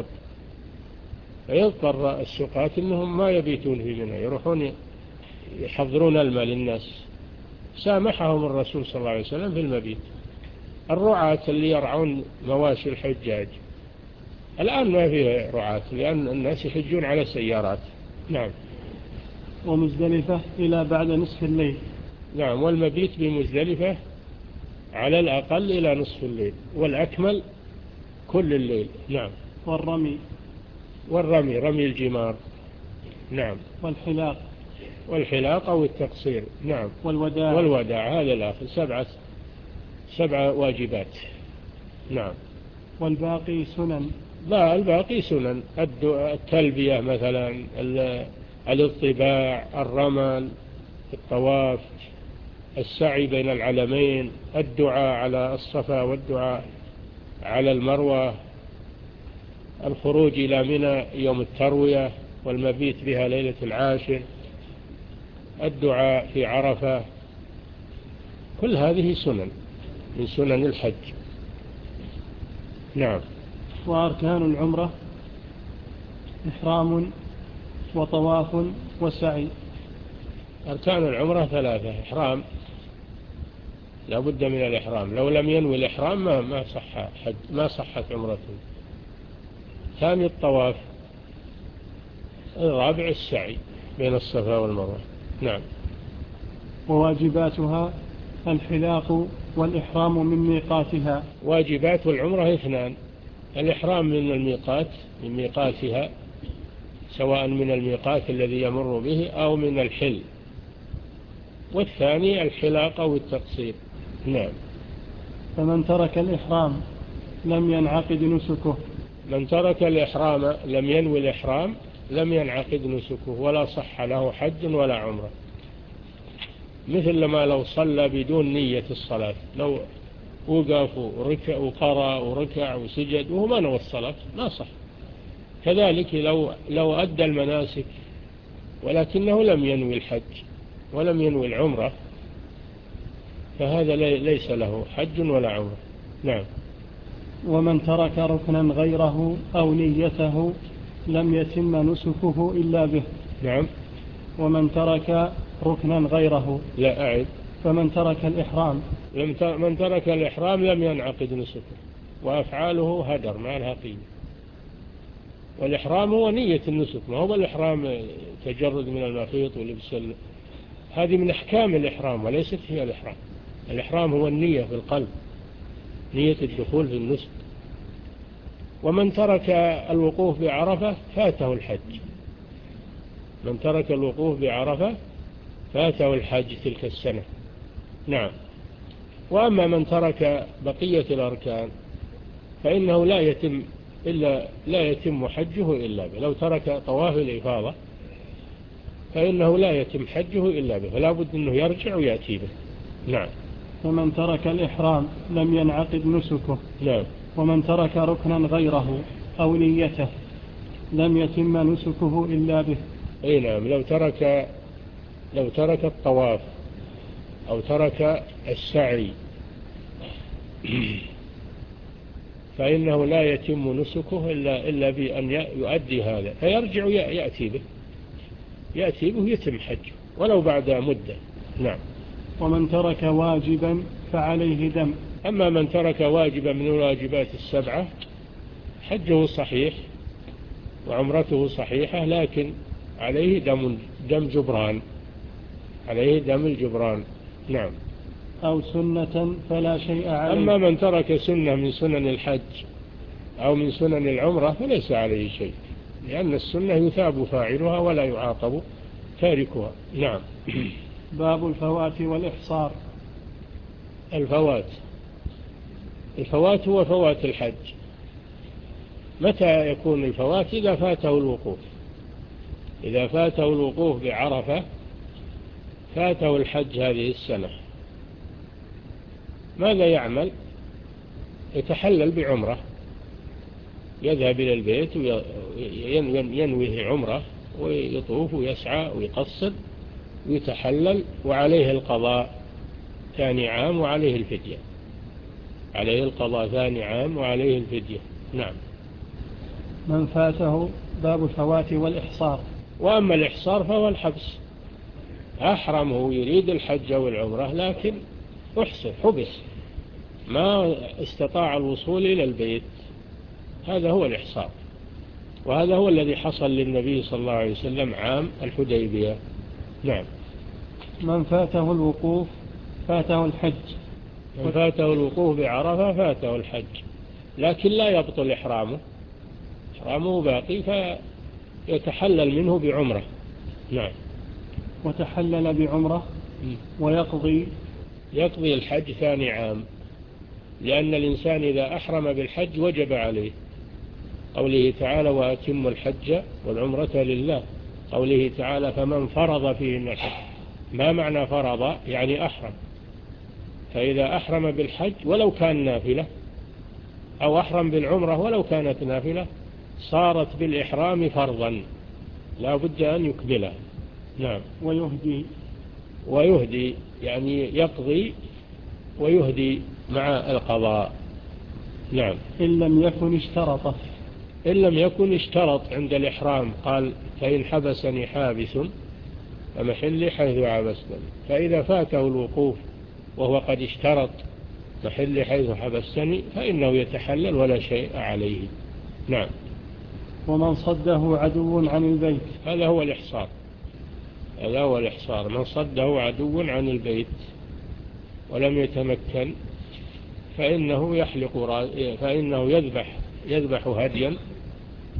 فيضطر السقاة إنهم ما يبيتون في منى، يروحون يحضرون الماء للناس. سامحهم الرسول صلى الله عليه وسلم في المبيت. الرعاة اللي يرعون مواشي الحجاج الآن ما فيه رعاة لأن الناس يحجون على سيارات. نعم. ومزدلفة إلى بعد نصف الليل. نعم. والمبيت بمزدلفة على الأقل إلى نصف الليل، والأكمل كل الليل. نعم. والرمي. والرمي رمي الجمار. نعم. والحلاق. والحلاق أو التقصير. نعم. والوداع. والوداع هذا الآخر. سبعة سبعة واجبات. نعم. والباقي سنن. لا الباقي سنن، التلبية مثلا، الاطباع، الرمل، الطواف، السعي بين العلمين، الدعاء على الصفا والدعاء على المروة، الخروج إلى منى يوم التروية والمبيت بها ليلة العاشر، الدعاء في عرفة، كل هذه سنن من سنن الحج. نعم. وأركان العمرة إحرام وطواف وسعي. أركان العمرة ثلاثة: إحرام لا بد من الإحرام، لو لم ينوي الإحرام ما ما صح حج، ما صحت عمرته. ثاني الطواف. الرابع السعي بين الصفا والمروة. نعم. وواجباتها الحلاق والإحرام من ميقاتها. واجبات العمرة اثنان: الإحرام من الميقات من ميقاتها سواء من الميقات الذي يمر به أو من الحل، والثاني الحلاق أو التقصير. نعم. فمن ترك الإحرام لم ينعقد نسكه. من ترك الإحرام لم ينوي الإحرام لم ينعقد نسكه ولا صح له حج ولا عمره، مثل ما لو صلى بدون نية الصلاة، لو وقف وركع وقرأ وركع وسجد وهو ما نوى الصلاة ما صح. كذلك لو لو أدى المناسك ولكنه لم ينوي الحج ولم ينوي العمرة، فهذا ليس له حج ولا عمرة. نعم. ومن ترك ركنا غيره أو نيته لم يتم نسكه إلا به. نعم. ومن ترك ركنا غيره. لا أعد. فمن ترك الإحرام. من ترك الإحرام لم ينعقد نسكه، وأفعاله هدر مع الهقيم. والإحرام هو نية النسك، ما هو الإحرام تجرد من المخيط ولبس ال... هذه من أحكام الإحرام وليست هي الإحرام. الإحرام هو النية في القلب، نية الدخول في النسك. ومن ترك الوقوف بعرفة فاته الحج. من ترك الوقوف بعرفة فاته الحج تلك السنة. نعم. وأما من ترك بقية الأركان فإنه لا يتم إلا لا يتم حجه إلا به. لو ترك طواف الإفاضة فإنه لا يتم حجه إلا به، فلا بد أنه يرجع ويأتي به. نعم. ومن ترك الإحرام لم ينعقد نسكه. نعم. ومن ترك ركنا غيره أو نيته لم يتم نسكه إلا به. أي نعم. لو ترك لو ترك الطواف أو ترك السعي فإنه لا يتم نسكه إلا, إلا بأن يؤدي هذا، فيرجع يأتي به يأتي به يتم حجه ولو بعد مدة. نعم. ومن ترك واجبا فعليه دم. أما من ترك واجبا من الواجبات السبعة حجه صحيح وعمرته صحيحة، لكن عليه دم دم جبران، عليه دم الجبران. نعم. أو سنة فلا شيء عليه. أما من ترك سنة من سنن الحج أو من سنن العمرة فليس عليه شيء، لأن السنة يثاب فاعلها ولا يعاقب تاركها. نعم. باب الفوات والإحصار. الفوات الفوات هو فوات الحج. متى يكون الفوات؟ إذا فاته الوقوف. إذا فاته الوقوف بعرفة فاته الحج هذه السنة، ماذا يعمل؟ يتحلل بعمرة، يذهب إلى البيت وينويه عمرة ويطوف ويسعى ويقصر ويتحلل، وعليه القضاء ثاني عام وعليه الفدية. عليه القضاء ثاني عام وعليه الفدية. نعم. من فاته باب الفوات والإحصار. وأما الإحصار فهو الحبس. أحرمه يريد الحج والعمرة لكن أحصر، حبس، ما استطاع الوصول إلى البيت، هذا هو الإحصار. وهذا هو الذي حصل للنبي صلى الله عليه وسلم عام الحديبية. نعم. من فاته الوقوف فاته الحج. من فاته الوقوف بعرفة فاته الحج، لكن لا يبطل إحرامه، إحرامه باقي فيتحلل منه بعمرة. نعم. وتحلل بعمرة ويقضي يقضي الحج ثاني عام، لأن الإنسان إذا أحرم بالحج وجب عليه، قوله تعالى وأتم الحج والعمرة لله. قوله تعالى فمن فرض فيهن الحج. ما معنى فرض؟ يعني أحرم. فإذا أحرم بالحج ولو كان نافلة أو أحرم بالعمرة ولو كانت نافلة صارت بالإحرام فرضا، لا بد أن يكملها. نعم. ويهدي ويهدي يعني يقضي ويهدي مع القضاء. نعم. إن لم يكن اشترطه. إن لم يكن اشترط عند الإحرام، قال فإن حبسني حابس فمحلي حيث حبستني. فإذا فاته الوقوف وهو قد اشترط محلي حيث حبستني فإنه يتحلل ولا شيء عليه. نعم. ومن صده عدو عن البيت. هذا هو الإحصار. هذا هو الإحصار. من صده عدو عن البيت ولم يتمكن فإنه يحلق فإنه يذبح يذبح هديا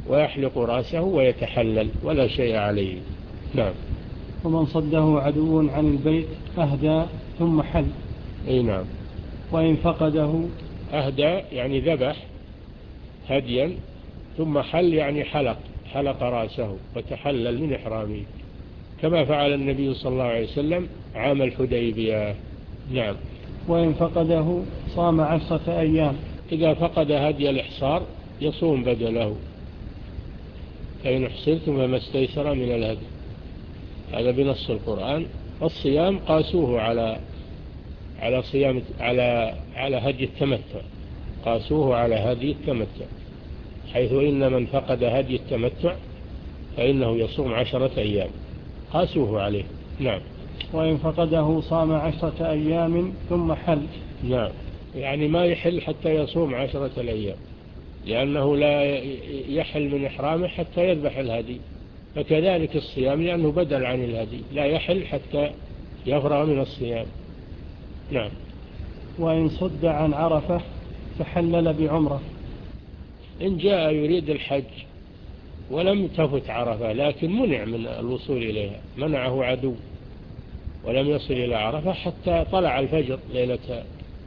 ويحلق رأسه ويتحلل ولا شيء عليه. نعم. ومن صده عدو عن البيت أهدى ثم حل. أي نعم. وإن فقده أهدى يعني ذبح هديا ثم حل يعني حلق حلق رأسه وتحلل من إحرامه كما فعل النبي صلى الله عليه وسلم عام الحديبية. نعم. وإن فقده صام عشرة أيام. إذا فقد هدي الإحصار يصوم بدله، فإن احصرتم فما استيسر من الهدي، هذا بنص القرآن. الصيام قاسوه على على صيام على على هدي التمتع، قاسوه على هدي التمتع، حيث إن من فقد هدي التمتع فإنه يصوم عشرة أيام، قاسوه عليه. نعم. وإن فقده صام عشرة أيام ثم حل. نعم، يعني ما يحل حتى يصوم عشرة الأيام، لأنه لا يحل من إحرامه حتى يذبح الهدي، فكذلك الصيام لأنه بدل عن الهدي لا يحل حتى يفرغ من الصيام. نعم. وإن صد عن عرفة فحلل بعمرة. إن جاء يريد الحج ولم تفت عرفة لكن منع من الوصول إليها، منعه عدو ولم يصل إلى عرفة حتى طلع الفجر ليلة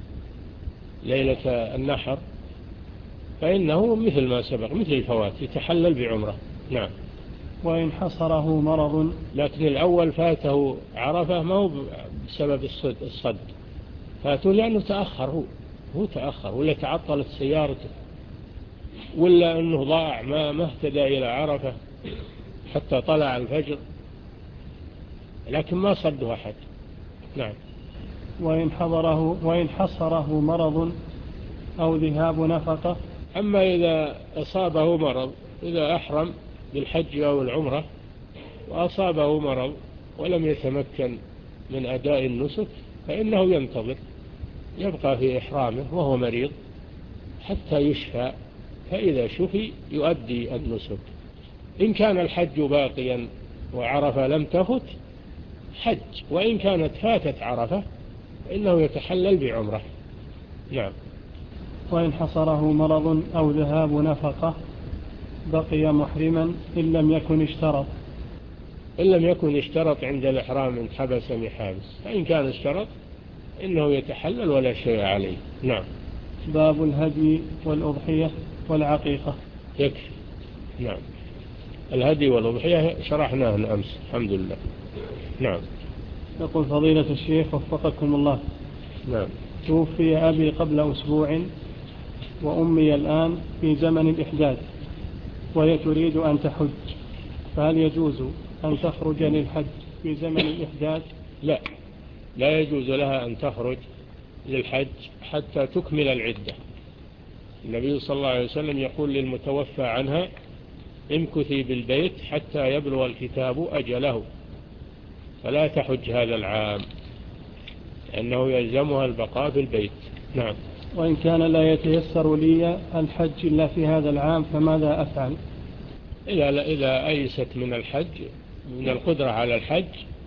ليلة النحر، فإنه مثل ما سبق مثل الفوات يتحلل بعمرة. نعم. وإن حصره مرض. لكن الأول فاته عرفة ما هو بسبب الصد, الصد. فاته لأنه تأخر، هو هو تأخر، ولا تعطلت سيارته، ولا أنه ضاع ما ما اهتدى إلى عرفة حتى طلع الفجر، لكن ما صده أحد. نعم. وإن حضره وإن حصره مرض أو ذهاب نفقة. أما إذا أصابه مرض، إذا أحرم بالحج أو العمرة وأصابه مرض ولم يتمكن من أداء النسك فإنه ينتظر، يبقى في إحرامه وهو مريض حتى يشفى، فإذا شفي يؤدي النسك. إن كان الحج باقيا وعرفة لم تفت حج، وإن كانت فاتت عرفة فإنه يتحلل بعمرة. نعم. وإن حصره مرض أو ذهاب نفقة بقي محرما إن لم يكن اشترط. إن لم يكن اشترط عند الإحرام إن حبس محابس، فإن كان اشترط إنه يتحلل ولا شيء عليه. نعم. باب الهدي والأضحية والعقيقة. يكفي. نعم. الهدي والأضحية شرحناه أمس الحمد لله. نعم. يقول فضيلة الشيخ وفقكم الله. نعم. توفي أبي قبل أسبوع وأمي الآن في زمن الإحداث وهي تريد أن تحج، فهل يجوز أن تخرج للحج في زمن الإحداث؟ لا، لا يجوز لها أن تخرج للحج حتى تكمل العدة. النبي صلى الله عليه وسلم يقول للمتوفى عنها امكثي بالبيت حتى يبلغ الكتاب أجله، فلا تحج هذا العام لأنه يلزمها البقاء في البيت. نعم. وإن كان لا يتيسر لي الحج إلا في هذا العام فماذا أفعل؟ إذا إذا أيست من الحج من القدرة على الحج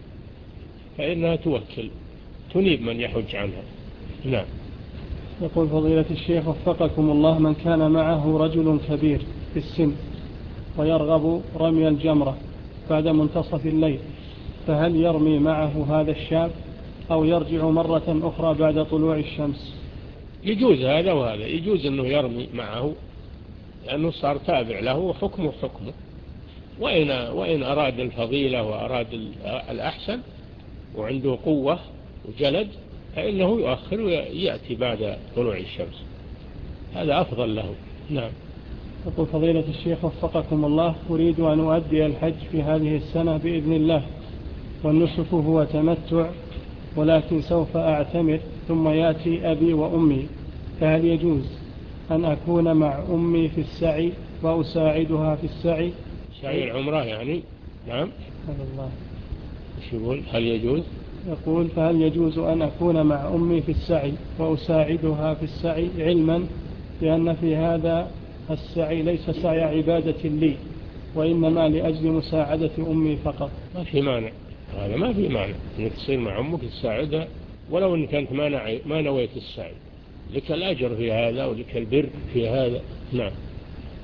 فإنها توكل تنيب من يحج عنها. نعم. يقول فضيلة الشيخ وفقكم الله، من كان معه رجل كبير في السن ويرغب رمي الجمرة بعد منتصف الليل، فهل يرمي معه هذا الشاب أو يرجع مرة أخرى بعد طلوع الشمس؟ يجوز هذا وهذا، يجوز أنه يرمي معه لأنه صار تابع له وحكمه حكمه، وإن, وإن أراد الفضيلة وأراد الأحسن وعنده قوة وجلد فإنه يؤخر ويأتي بعد طلوع الشمس، هذا أفضل له. نعم. يقول فضيلة الشيخ وفقكم الله، أريد أن أؤدي الحج في هذه السنة بإذن الله، والنسك هو تمتع ولكن سوف أعتمر ثم يأتي أبي وأمي، فهل يجوز أن أكون مع أمي في السعي وأساعدها في السعي؟ سعي العمرة يعني. نعم. هذا الله. إيش يقول؟ هل يجوز؟ يقول فهل يجوز أن أكون مع أمي في السعي وأساعدها في السعي، علما بأن في هذا السعي ليس سعي عبادة لي وإنما لأجل مساعدة أمي فقط؟ ما في مانع، هذا ما في مانع أنك تصير مع أمك تساعدها ولو أنك أنت ما, ما نويت السعي، لك الأجر في هذا ولك البر في هذا. نعم.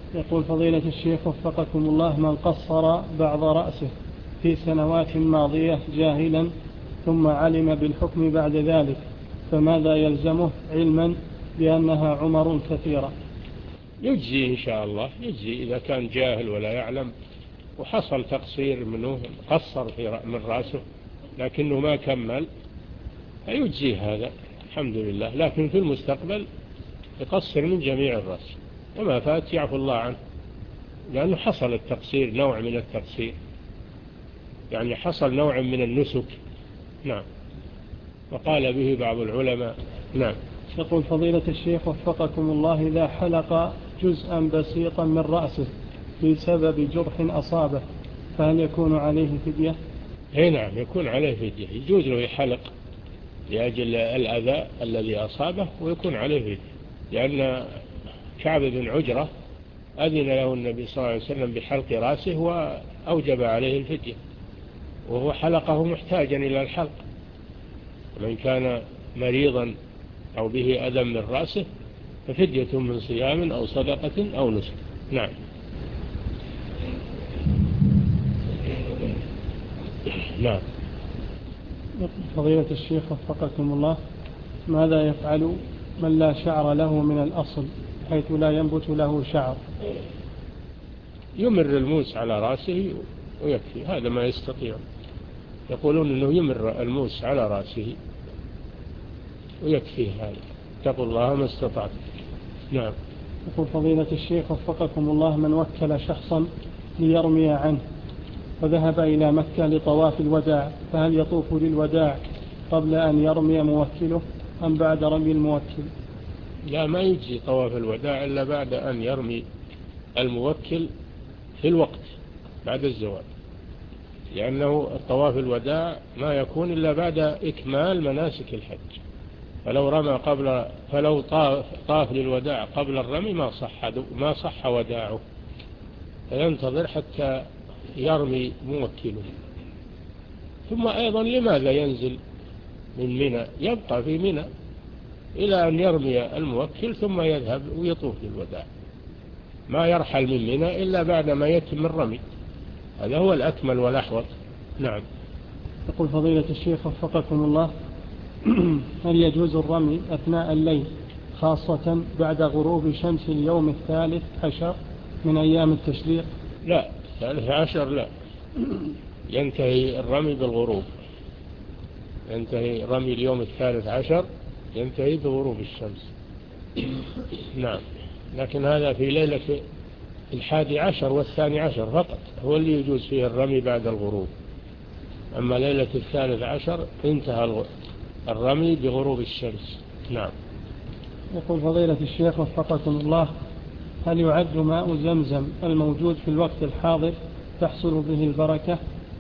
يقول فضيلة الشيخ وفقكم الله: من قصر بعض رأسه في سنوات ماضية جاهلا ثم علم بالحكم بعد ذلك فماذا يلزمه علما بأنها عمر كثيرة؟ يجزي إن شاء الله، يجزي إذا كان جاهل ولا يعلم وحصل تقصير منه، قصر في من رأسه لكنه ما كمل، فيجزي هذا الحمد لله. لكن في المستقبل يقصر من جميع الرأس، وما فات يعفو الله عنه، لأنه حصل التقصير، نوع من التقصير، يعني حصل نوع من النسك. نعم، وقال به بعض العلماء. نعم. يقول فضيلة الشيخ وفقكم الله: إذا حلق جزءا بسيطا من رأسه بسبب جرح أصابه فهل يكون عليه فدية؟ اي نعم، يكون عليه فدية، يجوز له يحلق لأجل الأذى الذي أصابه ويكون عليه فدية، لأن كعب بن عجرة أذن له النبي صلى الله عليه وسلم بحلق رأسه وأوجب عليه الفدية، وهو حلقه محتاجا إلى الحلق. من كان مريضا أو به أذى من رأسه ففدية من صيام أو صدقة أو نسك. نعم. نعم. فضيلة الشيخ وفقكم الله: ماذا يفعل من لا شعر له من الأصل حيث لا ينبت له شعر؟ يمر الموس على رأسه ويكفي، هذا ما يستطيع. يقولون أنه يمر الموس على رأسه ويكفي هذا. اتقوا الله ما استطعت. نعم. يقول فضيلة الشيخ وفقكم الله: من وكل شخصا ليرمي عنه وذهب إلى مكة لطواف الوداع فهل يطوف للوداع قبل أن يرمي موكله أم بعد رمي الموكل؟ لا، ما يجي طواف الوداع إلا بعد أن يرمي الموكل في الوقت بعد الزوال، لأنه الطواف الوداع ما يكون إلا بعد إكمال مناسك الحج. فلو رمى قبل فلو طاف, طاف للوداع قبل الرمي ما صح ما صح وداعه، فينتظر حتى يرمي موكله. ثم أيضا لماذا ينزل من منى؟ يبقى في منى إلى أن يرمي الموكل ثم يذهب ويطوف للوداع، ما يرحل من منى إلا بعد ما يتم الرمي، هذا هو الأكمل والأحوط. نعم. يقول فضيلة الشيخ وفقكم الله: هل يجوز الرمي أثناء الليل خاصة بعد غروب شمس اليوم الثالث عشر من أيام التشريق؟ لا، الثالث عشر لا، ينتهي الرمي بالغروب، ينتهي رمي اليوم الثالث عشر ينتهي بغروب الشمس. نعم، لكن هذا في ليلة الحادي عشر والثاني عشر فقط هو اللي يجوز فيه الرمي بعد الغروب، أما ليلة الثالث عشر انتهى الرمي بغروب الشمس. نعم. يقول فضيلة الشيخ وفقكم الله: هل يعد ماء زمزم الموجود في الوقت الحاضر تحصل به البركة؟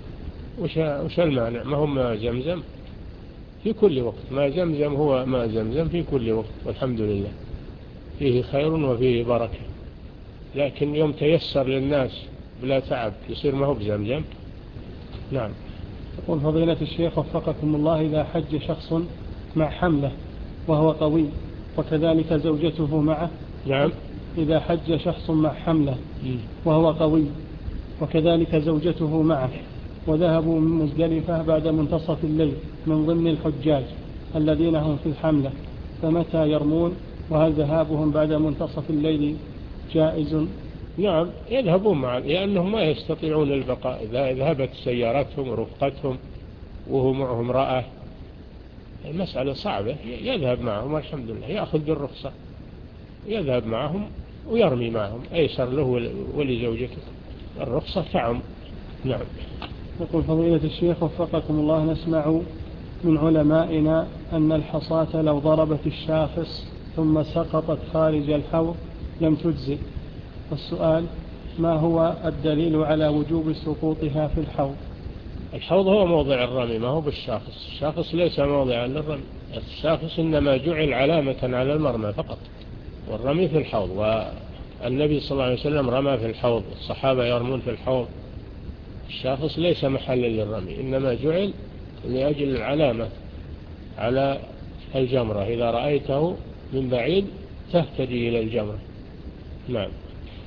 وش المانع؟ ما هو ماء زمزم في كل وقت، ماء زمزم هو ماء زمزم في كل وقت والحمد لله، فيه خير وفيه بركة، لكن يوم تيسر للناس بلا تعب يصير ما هو بزمزم. نعم. يقول فضيلة الشيخ وفقكم الله: إذا حج شخص مع حمله وهو قوي وكذلك زوجته معه. نعم. إذا حج شخص مع حمله وهو قوي وكذلك زوجته معه وذهبوا من مزدلفة بعد منتصف الليل من ضمن الحجاج الذين هم في الحملة، فمتى يرمون؟ وهل ذهابهم بعد منتصف الليل جائز؟ نعم، يذهبون معا لأنهم ما يستطيعون البقاء، إذا ذهبت سيارتهم ورفقتهم وهو معهم رأى المسألة صعبة، يذهب معهم الحمد لله، يأخذ بالرخصة يذهب معهم ويرمي معهم، أيسر له ولزوجته، الرخصة تعم. نعم. يقول فضيلة الشيخ وفقكم الله: نسمع من علمائنا أن الحصاة لو ضربت الشاخص ثم سقطت خارج الحوض لم تجزئ، والسؤال: ما هو الدليل على وجوب سقوطها في الحوض؟ الحوض هو موضع الرمي، ما هو بالشاخص، الشاخص ليس موضعا للرمي، الشاخص إنما جعل علامة على المرمى فقط، والرمي في الحوض، والنبي صلى الله عليه وسلم رمى في الحوض، الصحابة يرمون في الحوض، الشاخص ليس محلا للرمي، إنما جعل لأجل العلامة على الجمرة، إذا رأيته من بعيد تهتدي إلى الجمرة. نعم.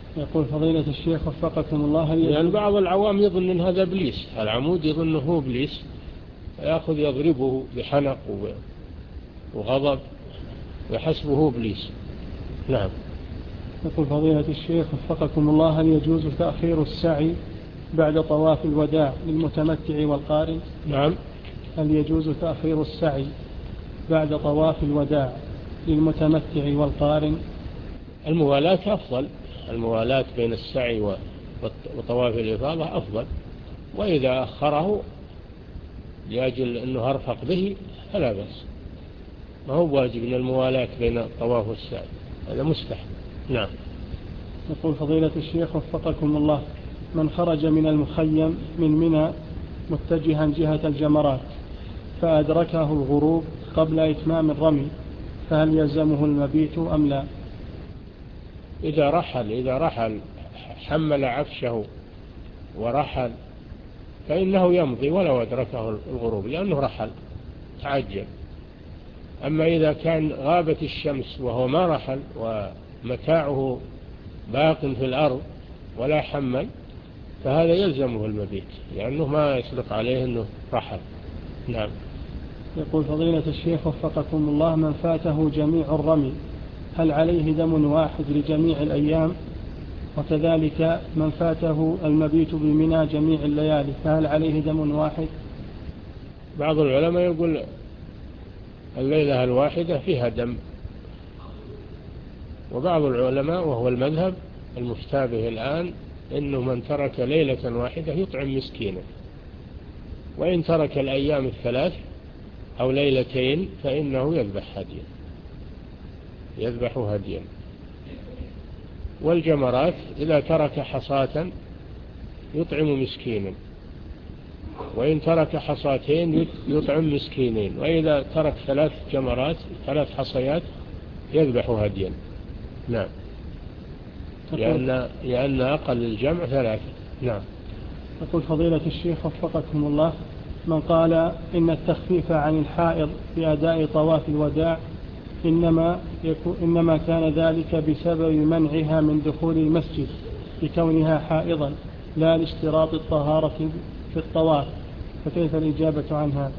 يقول فضيلة الشيخ وفقكم الله، هل لأن بعض العوام يظن أن هذا إبليس، العمود يظن هو إبليس، يأخذ يضربه بحنق وغضب ويحسبه إبليس. نعم. يقول فضيلة الشيخ وفقكم الله، هل يجوز تأخير السعي بعد طواف الوداع للمتمتع والقارن؟ نعم. هل يجوز تأخير السعي بعد طواف الوداع للمتمتع والقارن؟ الموالاة أفضل، الموالاة بين السعي وطواف الإفاضة أفضل، وإذا أخره لأجل أنه أرفق به فلا بأس، ما هو واجب من الموالاة بين الطواف والسعي، هذا مستحب. نعم. يقول فضيلة الشيخ وفقكم الله، من خرج من المخيم من منى متجها جهة الجمرات فأدركه الغروب قبل إتمام الرمي، فهل يلزمه المبيت أم لا؟ إذا رحل إذا رحل حمل عفشه ورحل فإنه يمضي ولو أدركه الغروب، لأنه رحل تعجل. أما إذا كان غابت الشمس وهو ما رحل ومتاعه باق في الأرض ولا حمل فهذا يلزمه المبيت، لأنه ما يصدق عليه أنه رحل. نعم. يقول فضيلة الشيخ وفقكم الله، من فاته جميع الرمي هل عليه دم واحد لجميع الأيام؟ وكذلك من فاته المبيت بمنى جميع الليالي فهل عليه دم واحد؟ بعض العلماء يقول الليلة الواحدة فيها دم، وبعض العلماء وهو المذهب المشتابه الآن إنه من ترك ليلة واحدة يطعم مسكينا، وإن ترك الأيام الثلاث أو ليلتين فإنه يذبح هديا يذبح هديا. والجمرات إذا ترك حصاة يطعم مسكينا، وإن ترك حصاتين يطعم مسكينين، وإذا ترك ثلاث جمرات ثلاث حصيات يذبح هديا. نعم. لأن, لأن أقل الجمع ثلاثة. نعم. يقول فضيلة الشيخ وفقكم الله، من قال إن التخفيف عن الحائض في أداء طواف الوداع إنما, إنما كان ذلك بسبب منعها من دخول المسجد لكونها حائضا لا لاشتراط الطهارة في الطواف، فكيف الإجابة عن هذا؟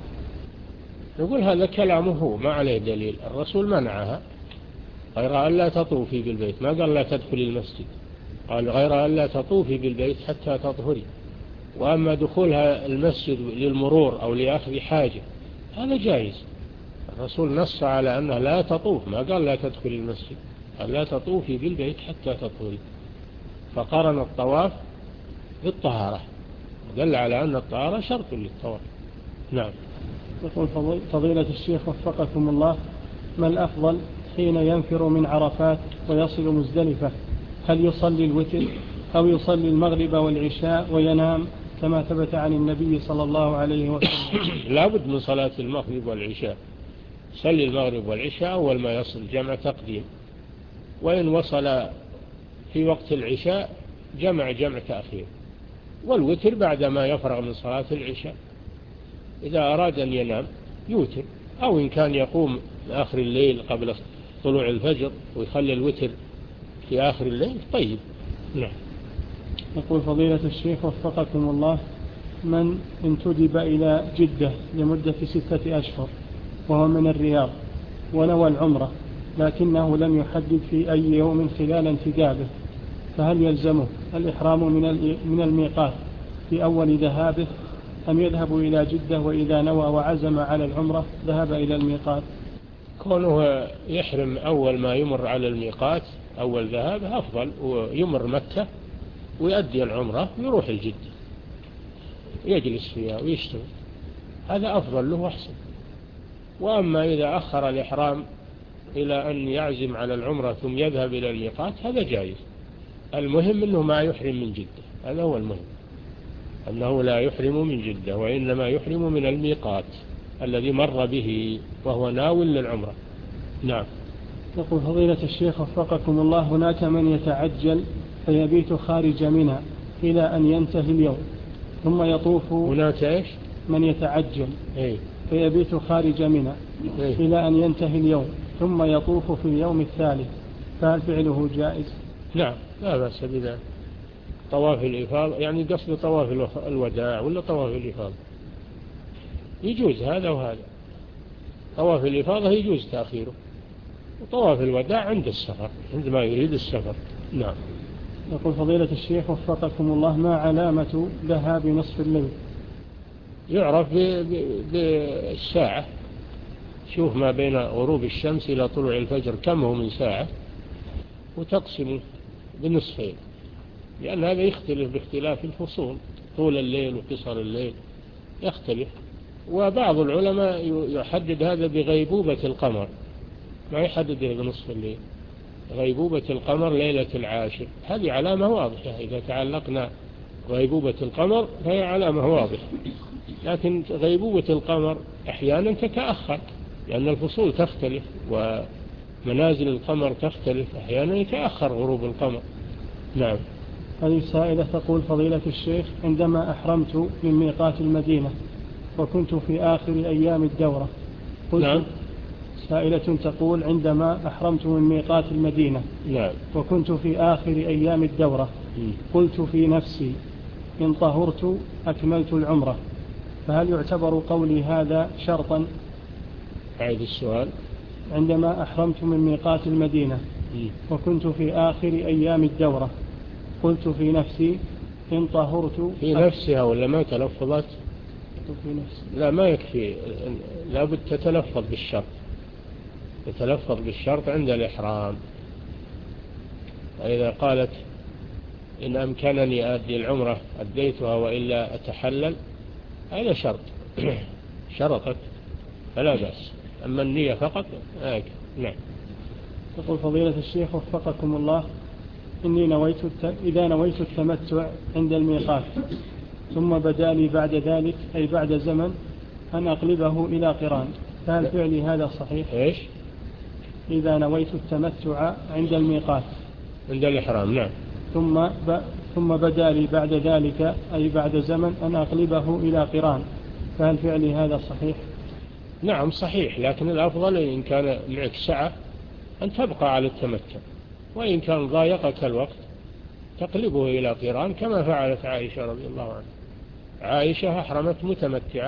يقول هذا كلامه ما عليه دليل، الرسول منعها غير أن لا تطوفي بالبيت، ما قال لا تدخلي المسجد، قال غير أن لا تطوفي بالبيت حتى تطهري. وأما دخولها المسجد للمرور أو لأخذ حاجة هذا جائز، الرسول نص على أنها لا تطوف، ما قال لا تدخلي المسجد، قال لا تطوفي بالبيت حتى تطهري، فقارن الطواف بالطهارة، دل على أن الطهارة شرط للطواف. نعم. يقول فضيلة الشيخ وفقكم الله، ما الأفضل حين ينفر من عرفات ويصل مزدلفة، هل يصلي الوتر أو يصلي المغرب والعشاء وينام كما ثبت عن النبي صلى الله عليه وسلم؟ لا بد من صلاة المغرب والعشاء، صلي المغرب والعشاء أول ما يصل جمع تقديم، وإن وصل في وقت العشاء جمع جمع تأخير، والوتر بعدما يفرغ من صلاة العشاء. إذا أراد أن ينام يوتر، أو إن كان يقوم آخر الليل قبل طلوع الفجر ويخلي الوتر في آخر الليل طيب. نعم. يقول فضيلة الشيخ وفقكم الله، من انتدب إلى جدة لمدة ستة أشهر وهو من الرياض ونوى العمرة لكنه لم يحدد في أي يوم خلال انتدابه، فهل يلزمه الإحرام من الميقات في أول ذهابه أم يذهب إلى جدة وإذا نوى وعزم على العمرة ذهب إلى الميقات؟ كونه يحرم أول ما يمر على الميقات أول ذهاب أفضل، ويمر مكة ويؤدي العمرة ويروح الجدة يجلس فيها ويشتغل، هذا أفضل له أحسن. وأما إذا أخر الإحرام إلى أن يعزم على العمرة ثم يذهب إلى الميقات هذا جائز، المهم أنه ما يحرم من جدة، هذا هو المهم، أنه لا يحرم من جدة وإنما يحرم من الميقات الذي مر به وهو ناول للعمرة. نعم. يقول فضيلة الشيخ وفقكم الله، هناك من يتعجل فيبيت خارج منى إلى أن ينتهي اليوم ثم يطوف. هناك إيش؟ من يتعجل إيه؟ فيبيت خارج منى إيه؟ إلى أن ينتهي اليوم ثم يطوف في اليوم الثالث، فهل فعله جائز؟ نعم لا بأس بذلك. طواف الإفاضة يعني قصد طواف الوداع ولا طواف الإفاضة؟ يجوز هذا وهذا. طواف الإفاضة يجوز تأخيره، وطواف الوداع عند السفر عندما يريد السفر. نعم. يقول فضيلة الشيخ وفقكم الله، ما علامة ذهاب نصف الليل؟ يعرف بالساعة. شوف ما بين غروب الشمس إلى طلوع الفجر كم هو من ساعة، وتقسم بنصفين، لأن هذا يختلف باختلاف الفصول، طول الليل وقصر الليل يختلف. وبعض العلماء يحدد هذا بغيبوبة القمر، ما يحدده بنصف الليل. غيبوبة القمر ليلة العاشر هذه علامة واضحة، إذا تعلقنا غيبوبة القمر فهي علامة واضحة. لكن غيبوبة القمر أحيانا تتأخر لأن الفصول تختلف ومنازل القمر تختلف، أحيانا يتأخر غروب القمر. نعم. هذه سائلة تقول فضيلة الشيخ، عندما أحرمت من ميقات المدينة وكنت في آخر أيام الدورة قلت نعم. سائلة تقول عندما أحرمت من ميقات المدينة نعم. وكنت في آخر أيام الدورة قلت في نفسي إن طهرت أكملت العمرة، فهل يعتبر قولي هذا شرطا؟ أعيد السؤال. عندما أحرمت من ميقات المدينة وكنت في آخر أيام الدورة قلت في نفسي إن طهرت في نفسها ولا ما تلفظت؟ في نفسي. لا ما يكفي، لابد تتلفظ بالشرط، تتلفظ بالشرط عند الإحرام. فإذا قالت إن أمكنني أدي العمرة أديتها وإلا أتحلل، هذا شرط شرطت فلا بأس. أما النية فقط هيك. نعم. يقول فضيلة الشيخ وفقكم الله، إني نويت الت... إذا نويت التمتع عند الميقات ثم بدا لي بعد ذلك أي بعد زمن أن أقلبه إلى قران، فهل فعلي هذا صحيح؟ إيش؟ إذا نويت التمتع عند الميقات عند الإحرام. نعم. ثم ب... ثم بدا لي بعد ذلك أي بعد زمن أن أقلبه إلى قران، فهل فعلي هذا صحيح؟ نعم صحيح، لكن الأفضل إن كان معك سعة أن تبقى على التمتع، وإن كان ضايقك الوقت تقلبه إلى قران كما فعلت عائشة رضي الله عنها. عائشة أحرمت متمتعة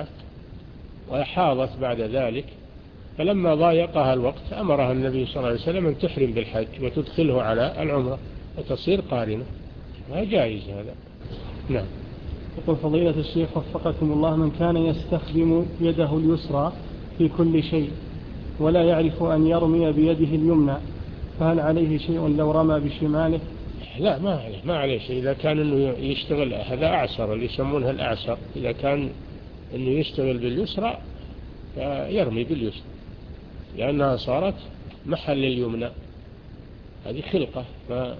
وحاضت بعد ذلك، فلما ضايقها الوقت أمرها النبي صلى الله عليه وسلم أن تحرم بالحج وتدخله على العمرة وتصير قارنة، ما جائز هذا. نعم. يقول فضيلة الشيخ وفقكم الله، من كان يستخدم يده اليسرى في كل شيء ولا يعرف أن يرمي بيده اليمنى، فهل عليه شيء لو رمى بشماله؟ لا ما عليه ما عليه شيء. إذا كان إنه يشتغل هذا أعسر اللي يسمونها الأعسر، إذا كان إنه يشتغل باليسرى فيرمي باليسرى لأنها صارت محل اليمنى، هذه خلقة، ما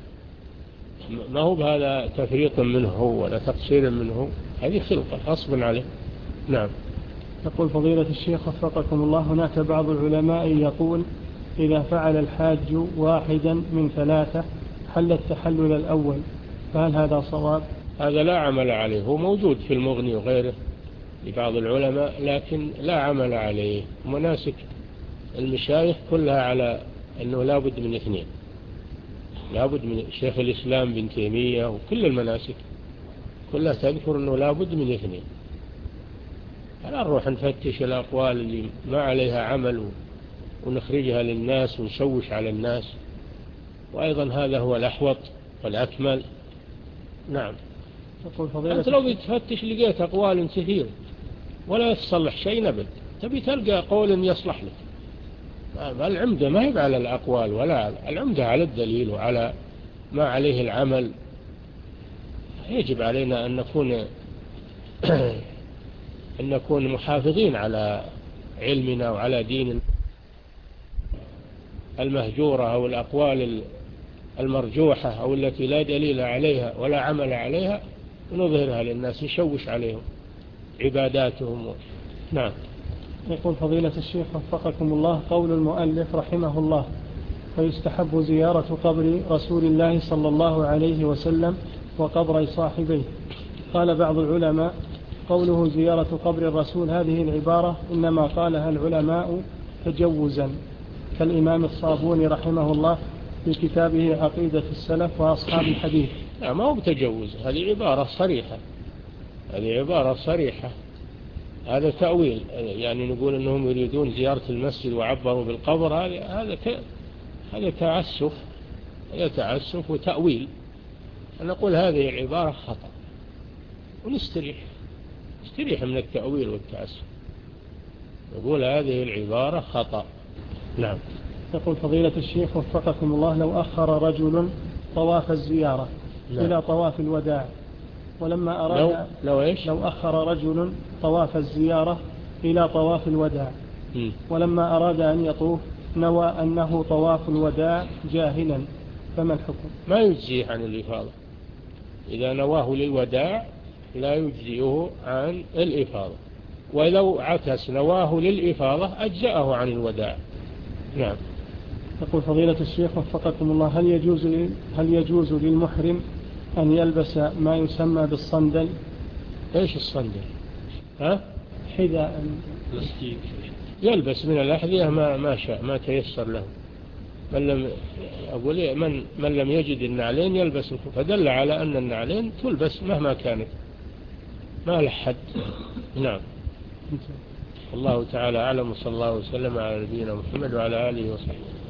ما هو بهذا تفريط منه ولا تقصير منه، هذه خلقة غصب عليه. نعم. يقول فضيلة الشيخ وفقكم الله، هناك بعض العلماء يقول إذا فعل الحاج واحدا من ثلاثة حل التحلل الأول، فهل هذا صواب؟ هذا لا عمل عليه، هو موجود في المغني وغيره لبعض العلماء لكن لا عمل عليه. مناسك المشايخ كلها على أنه لا بد من اثنين، لا بد من شيخ الإسلام بن تيمية وكل المناسك كلها تذكر أنه لا بد من اثنين. لا نروح نفتش الأقوال اللي ما عليها عمل ونخرجها للناس ونشوش على الناس، وأيضا هذا هو الأحوط والأكمل. نعم. أنت لو بتفتش لقيت أقوال كثير ولا يصلح شيء نبل، تبي تلقى قول يصلح لك. العمدة ما هي على الأقوال ولا العمدة على الدليل وعلى ما عليه العمل. يجب علينا أن نكون أن نكون محافظين على علمنا وعلى ديننا. المهجورة أو الأقوال المرجوحة أو التي لا دليل عليها ولا عمل عليها ونظهرها للناس نشوش عليهم عباداتهم. نعم. يقول فضيلة الشيخ وفقكم الله، قول المؤلف رحمه الله فيستحب زيارة قبر رسول الله صلى الله عليه وسلم وقبر صاحبيه. قال بعض العلماء قوله زيارة قبر الرسول هذه العبارة إنما قالها العلماء تجوزا كالإمام الصابوني رحمه الله في كتابه عقيدة السلف وأصحاب الحديث. لا ما هو بتجوز، هذه عبارة صريحة، هذه عبارة صريحة، هذا تأويل. يعني نقول أنهم يريدون زيارة المسجد وعبروا بالقبر، هذا هذا هذا تعسف، هذا تعسف وتأويل. نقول هذه العبارة خطأ ونستريح، نستريح من التأويل والتعسف، نقول هذه العبارة خطأ. نعم. يقول فضيلة الشيخ وفقكم الله، لو أخر رجل طواف الزيارة نعم. إلى طواف الوداع، ولما أراد لو, لو, إيش؟ لو أخر رجل طواف الزيارة إلى طواف الوداع م. ولما أراد أن يطوف نوى أنه طواف الوداع جاهلا، فما الحكم؟ ما يجزيه عن الإفاضة، إذا نواه للوداع لا يجزيه عن الإفاضة، ولو عكس نواه للإفاضة أجزأه عن الوداع. نعم. يقول فضيلة الشيخ وفقكم الله، هل يجوز هل يجوز للمحرم أن يلبس ما يسمى بالصندل؟ إيش الصندل؟ ها؟ حذاء بلاستيك، يلبس من الأحذية ما ما شاء، ما تيسر له. من لم أقول من من لم يجد النعلين يلبس الخف، فدل على أن النعلين تلبس مهما كانت، ما لحد. نعم. الله تعالى أعلم، صلى الله وسلم على نبينا محمد وعلى آله وصحبه.